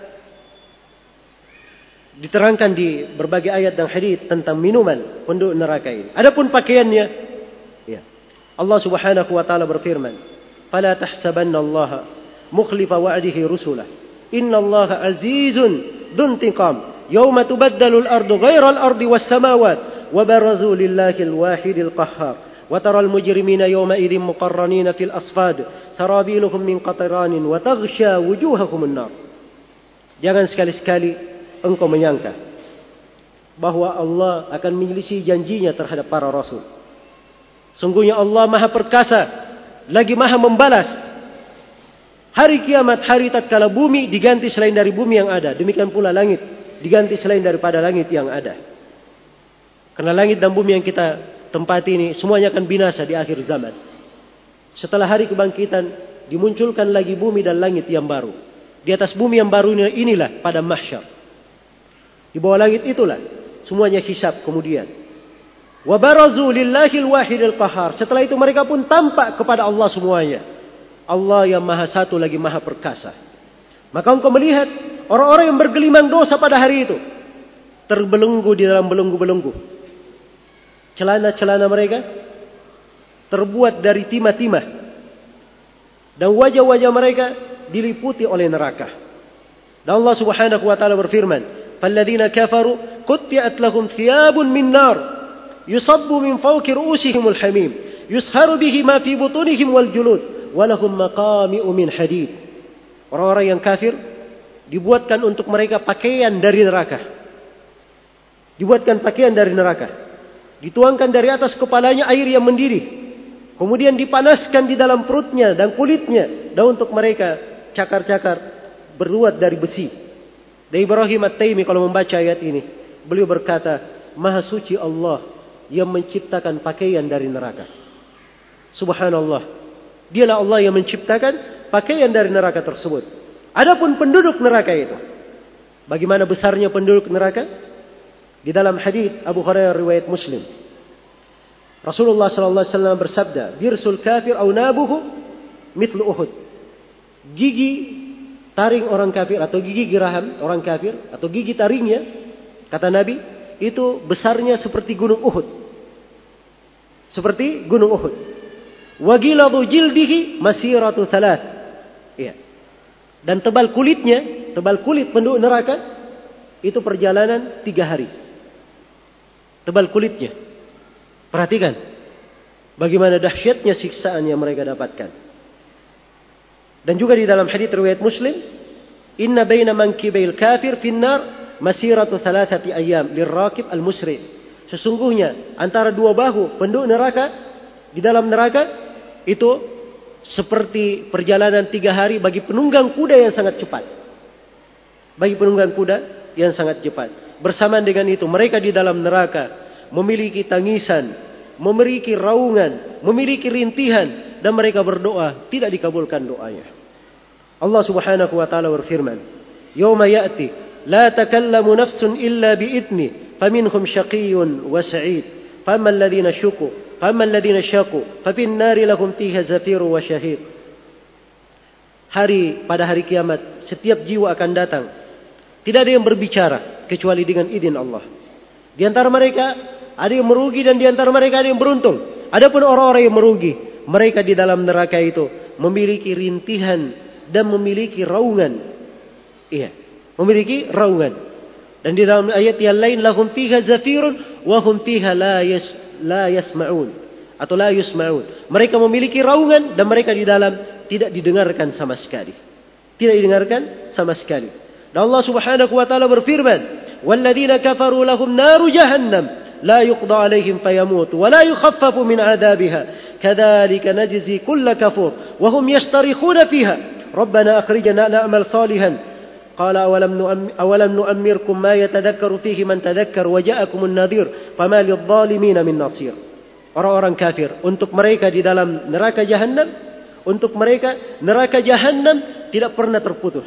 diterangkan di berbagai ayat dan hadis tentang minuman penduduk neraka ini. Adapun pakaiannya, ya. Allah Subhanahu wa taala berfirman, "Fala tahsabanna Allah mukhlifa wa'dihi rusulah. Inna Allah azizun dzuntiqam. Yawma tubaddalu al-ardu ghayra al-ardi was-samawat wa barazu lillahi al-wahidil qahhar. Wa taral mujrimina yawma idzin muqarranina fil asfad sarabiluhum min qatiranin wa taghsha wujuhahum an-nar." Jangan sekali-sekali engkau menyangka bahwa Allah akan menyelisih janjinya terhadap para rasul. Sungguhnya Allah Maha perkasa, lagi Maha membalas. Hari kiamat, hari tatkala bumi diganti selain dari bumi yang ada, demikian pula langit diganti selain daripada langit yang ada. Karena langit dan bumi yang kita tempati ini semuanya akan binasa di akhir zaman. Setelah hari kebangkitan, dimunculkan lagi bumi dan langit yang baru. Di atas bumi yang baru inilah pada mahsyar. Di bawah langit itulah semuanya hisab kemudian. Wa barazu lillahil wahidil qahhar. Setelah itu mereka pun tampak kepada Allah semuanya. Allah yang maha satu lagi maha perkasa. Maka engkau melihat orang-orang yang bergelimang dosa pada hari itu terbelenggu di dalam belenggu-belenggu. Celana-celana mereka terbuat dari timah-timah. Dan wajah-wajah mereka diliputi oleh neraka. Dan Allah Subhanahu wa taala berfirman, "Falladzina kafaru qutti'at lahum thiyabun min nar yusabbu min fawqi ru'usihimul hamim yusharu bihi ma fi butunihim wal julud walahum maqami'u min hadid." Orang-orang yang kafir dibuatkan untuk mereka pakaian dari neraka. Dibuatkan pakaian dari neraka. Dituangkan dari atas kepalanya air yang mendidih. Kemudian dipanaskan di dalam perutnya dan kulitnya. Dan untuk mereka cakar-cakar berbuat dari besi. Dan Ibrahim At-Taimi kalau membaca ayat ini, beliau berkata, "Maha suci Allah yang menciptakan pakaian dari neraka." Subhanallah. Dialah Allah yang menciptakan pakaian dari neraka tersebut. Adapun penduduk neraka itu, bagaimana besarnya penduduk neraka? Di dalam hadis Abu Hurairah riwayat Muslim, Rasulullah sallallahu alaihi wasallam bersabda, "Dirsul kafir aw nabuhu mithlu Uhud." Gigi taring orang kafir atau gigi geraham orang kafir atau gigi taringnya, kata Nabi, itu besarnya seperti gunung Uhud. Seperti gunung Uhud. Wa ghiladu jildihi masiratu thalath. Iya. Dan tebal kulitnya, tebal kulit penduduk neraka itu perjalanan tiga hari. tebal kulitnya. Perhatikan bagaimana dahsyatnya siksaan yang mereka dapatkan. Dan juga di dalam hadits riwayat Muslim, inna baina mankibail kafir finnar masiratu thalathati ayyam lirraqib al-musri. Sesungguhnya antara dua bahu penduduk neraka di dalam neraka itu seperti perjalanan tiga hari bagi penunggang kuda yang sangat cepat. Bagi penunggang kuda yang sangat cepat. Bersamaan dengan itu mereka di dalam neraka memiliki tangisan, memiliki raungan, memiliki rintihan, dan mereka berdoa tidak dikabulkan doanya. Allah Subhanahu wa taala berfirman, "Yauma ya'ti la takallamu nafsun illa bi'idni, faminhum syaqiyyun wa sa'id, fammal ladzina syaqu, fammal ladzina syaqu, fa fin nari lahum fiha zafirun wa syahid." Hari pada hari kiamat setiap jiwa akan datang. Tidak ada yang berbicara kecuali dengan izin Allah. Di antara mereka ada yang merugi dan di antara mereka ada yang beruntung. Adapun orang-orang yang merugi, mereka di dalam neraka itu memiliki rintihan dan memiliki raungan. Iya, memiliki raungan. Dan di dalam ayat yang lain, lahum fiha zafirun wa hum fiha la yas la yasma'un atau la yusma'un. Mereka memiliki raungan dan mereka di dalam tidak didengarkan sama sekali. Tidak didengarkan sama sekali. Dan Allah Subhanahu wa taala berfirman, "Walladzina kafaru lahum naru jahannam لا يقضى عليهم فيموت ولا يخفف من عذابها كذلك نجزي كل كفور وهم يصطرخون فيها ربنا أخرجنا نعمل صالحا قال أولم أولم نؤمركم ما يتذكر فيه من تذكر وجاءكم النذير فما للظالمين من نصير." Orang-orang kafir, untuk mereka di dalam neraka Jahannam, untuk mereka neraka Jahannam tidak pernah terputus,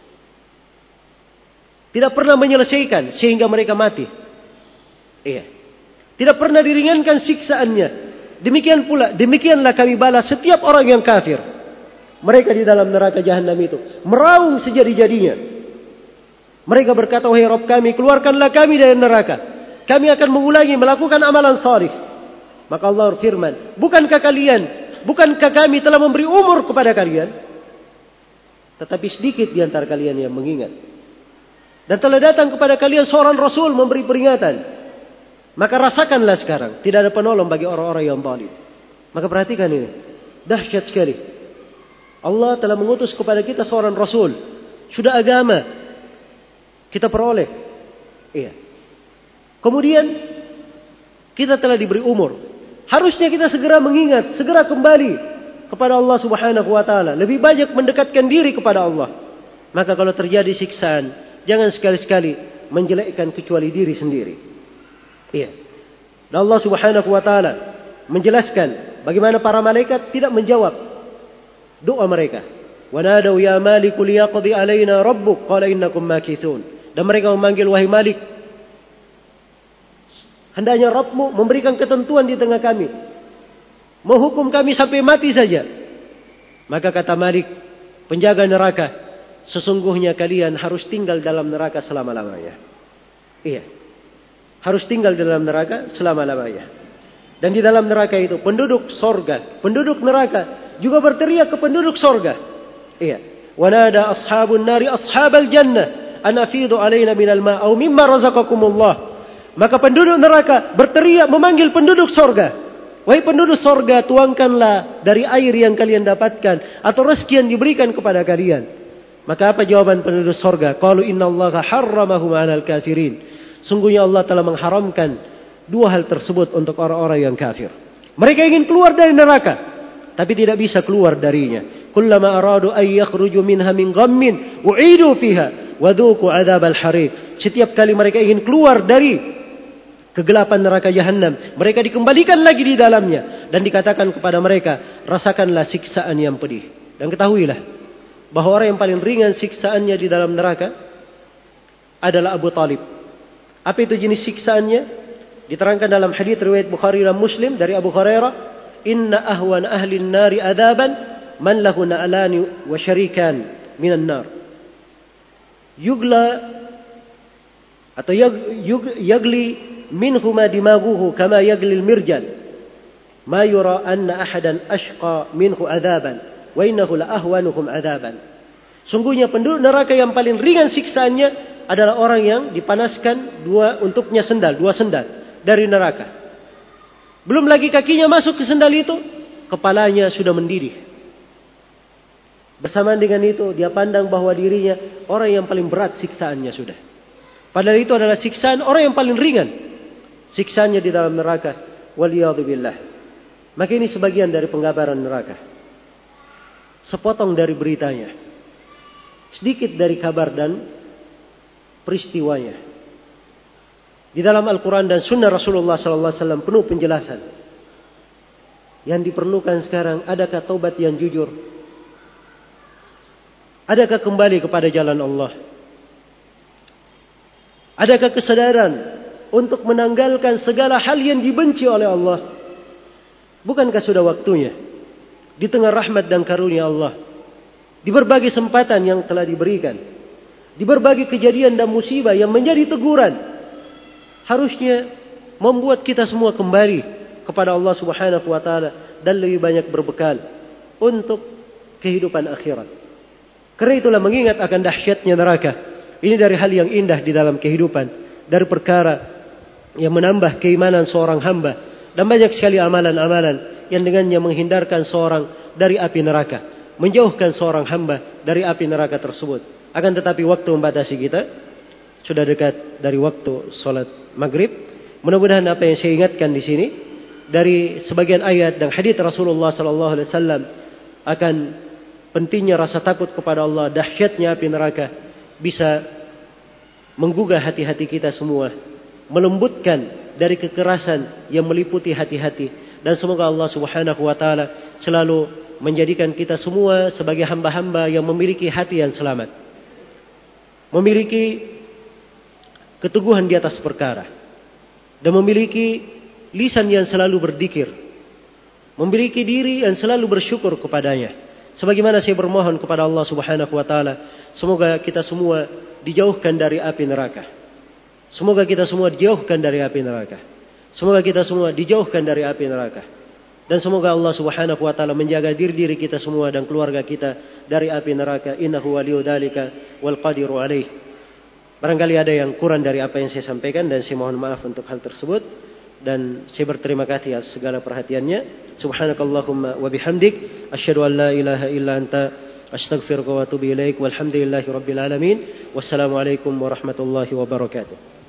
tidak pernah menyelesaikan sehingga mereka mati. Iya. Tidak pernah diringankan siksaannya. Demikian pula, demikianlah kami balas setiap orang yang kafir. Mereka di dalam neraka Jahannam itu meraung sejadi-jadinya. Mereka berkata, "Wahai Rabb kami, keluarkanlah kami dari neraka. Kami akan mengulangi melakukan amalan salih." Maka Allah berfirman, "Bukankah kalian, bukankah kami telah memberi umur kepada kalian? Tetapi sedikit di antara kalian yang mengingat. Dan telah datang kepada kalian seorang Rasul memberi peringatan. Maka rasakanlah sekarang, tidak ada penolong bagi orang-orang yang zalim." Maka perhatikan ini, dahsyat sekali. Allah telah mengutus kepada kita seorang Rasul. Sudah agama kita peroleh. Iya. Kemudian kita telah diberi umur. Harusnya kita segera mengingat, segera kembali kepada Allah Subhanahu wa taala. Lebih banyak mendekatkan diri kepada Allah. Maka kalau terjadi siksaan, jangan sekali-sekali menjelekkan kecuali diri sendiri. Iya. Dan Allah Subhanahu wa taala menjelaskan bagaimana para malaikat tidak menjawab doa mereka. Wa nadaw ya Malik liyaqdi alaina rabbuk qala innakum makithun. Dan mereka memanggil, "Wahai Malik, hendaknya Rabbmu memberikan ketentuan di tengah kami, menghukum kami sampai mati saja." Maka kata Malik, penjaga neraka, "Sesungguhnya kalian harus tinggal dalam neraka selama-lamanya." Iya. Harus tinggal di dalam neraka selama-lamanya. Dan di dalam neraka itu penduduk sorga, penduduk neraka juga berteriak ke penduduk sorga. Iya. Wa nada ashabun nari ashabal jannah an afidu alaina minal ma' aw mimma razaqakumullah. Maka penduduk neraka berteriak memanggil penduduk sorga, "Wahai penduduk sorga, tuangkanlah dari air yang kalian dapatkan atau rezeki yang diberikan kepada kalian." Maka apa jawaban penduduk sorga? Qalu innallaha harramahu 'alal kafirin. Sungguhnya Allah telah mengharamkan dua hal tersebut untuk orang-orang yang kafir. Mereka ingin keluar dari neraka, tapi tidak bisa keluar darinya. Kullama aradu ay yakhruju minha min ghammin u'idu fiha wa dhuqu 'adzabal hariq. Setiap kali mereka ingin keluar dari kegelapan neraka Jahannam, mereka dikembalikan lagi di dalamnya dan dikatakan kepada mereka, "Rasakanlah siksaan yang pedih." Dan ketahuilah bahwa orang yang paling ringan siksaannya di dalam neraka adalah Abu Talib. Apa itu jenis siksaannya? Diterangkan dalam hadis riwayat Bukhari dan Muslim dari Abu Hurairah, "Inna ahwan ahli an-nari adaban man lahu na'lani wa syarikan minan nar." Yugla atau yag, yug, yagli minhuma dimaguhu kama yagli al-mirjal. Ma yura anna ahadan ashqa minhu adaban wa innahu la ahwanuhum adaban. Sungguhnya penduduk neraka yang paling ringan siksaannya adalah orang yang dipanaskan dua untuknya sendal, dua sendal. dari neraka. Belum lagi kakinya masuk ke sendal itu, kepalanya sudah mendidih. Bersamaan dengan itu, dia pandang bahwa dirinya orang yang paling berat siksaannya sudah. Padahal itu adalah siksaan orang yang paling ringan. Siksaannya di dalam neraka. Waliyadzubillah. Maka ini sebagian dari penggambaran neraka. Sepotong dari beritanya. Sedikit dari kabar dan peristiwanya. Di dalam Al-Quran dan Sunnah Rasulullah sallallahu alaihi wasallam penuh penjelasan. Yang diperlukan sekarang, adakah taubat yang jujur? Adakah kembali kepada jalan Allah? Adakah kesadaran untuk menanggalkan segala hal yang dibenci oleh Allah? Bukankah sudah waktunya? Di tengah rahmat dan karunia Allah, di berbagai kesempatan yang telah diberikan, di berbagai kejadian dan musibah yang menjadi teguran, harusnya membuat kita semua kembali kepada Allah Subhanahu wa taala dan lebih banyak berbekal untuk kehidupan akhirat. Karena itulah mengingat akan dahsyatnya neraka. Ini dari hal yang indah di dalam kehidupan, dari perkara yang menambah keimanan seorang hamba, dan banyak sekali amalan-amalan yang dengannya menghindarkan seorang dari api neraka, menjauhkan seorang hamba dari api neraka tersebut. Akan tetapi waktu membatasi kita, sudah dekat dari waktu salat maghrib. Mudah-mudahan apa yang saya ingatkan di sini dari sebagian ayat dan hadits Rasulullah sallallahu alaihi wasallam akan pentingnya rasa takut kepada Allah, dahsyatnya api neraka, bisa menggugah hati-hati kita semua, melembutkan dari kekerasan yang meliputi hati-hati, dan semoga Allah Subhanahu wa taala selalu menjadikan kita semua sebagai hamba-hamba yang memiliki hati yang selamat, memiliki keteguhan di atas perkara, dan memiliki lisan yang selalu berzikir, memiliki diri yang selalu bersyukur kepadanya. Sebagaimana saya bermohon kepada Allah Subhanahu wa taala, semoga kita semua dijauhkan dari api neraka. Semoga kita semua dijauhkan dari api neraka. Semoga kita semua dijauhkan dari api neraka. Dan semoga Allah Subhanahu wa taala menjaga diri-diri kita semua dan keluarga kita dari api neraka. Innahu waliyyu dzalika wal qadiru alaih. Barangkali ada yang kurang dari apa yang saya sampaikan dan saya mohon maaf untuk hal tersebut. Dan saya berterima kasih atas segala perhatiannya. Subhanakallahumma wa bihamdik asyhadu an la ilaha illa anta astaghfiruka wa atubu ilaik. Walhamdulillahi rabbil alamin. Wassalamualaikum warahmatullahi wabarakatuh.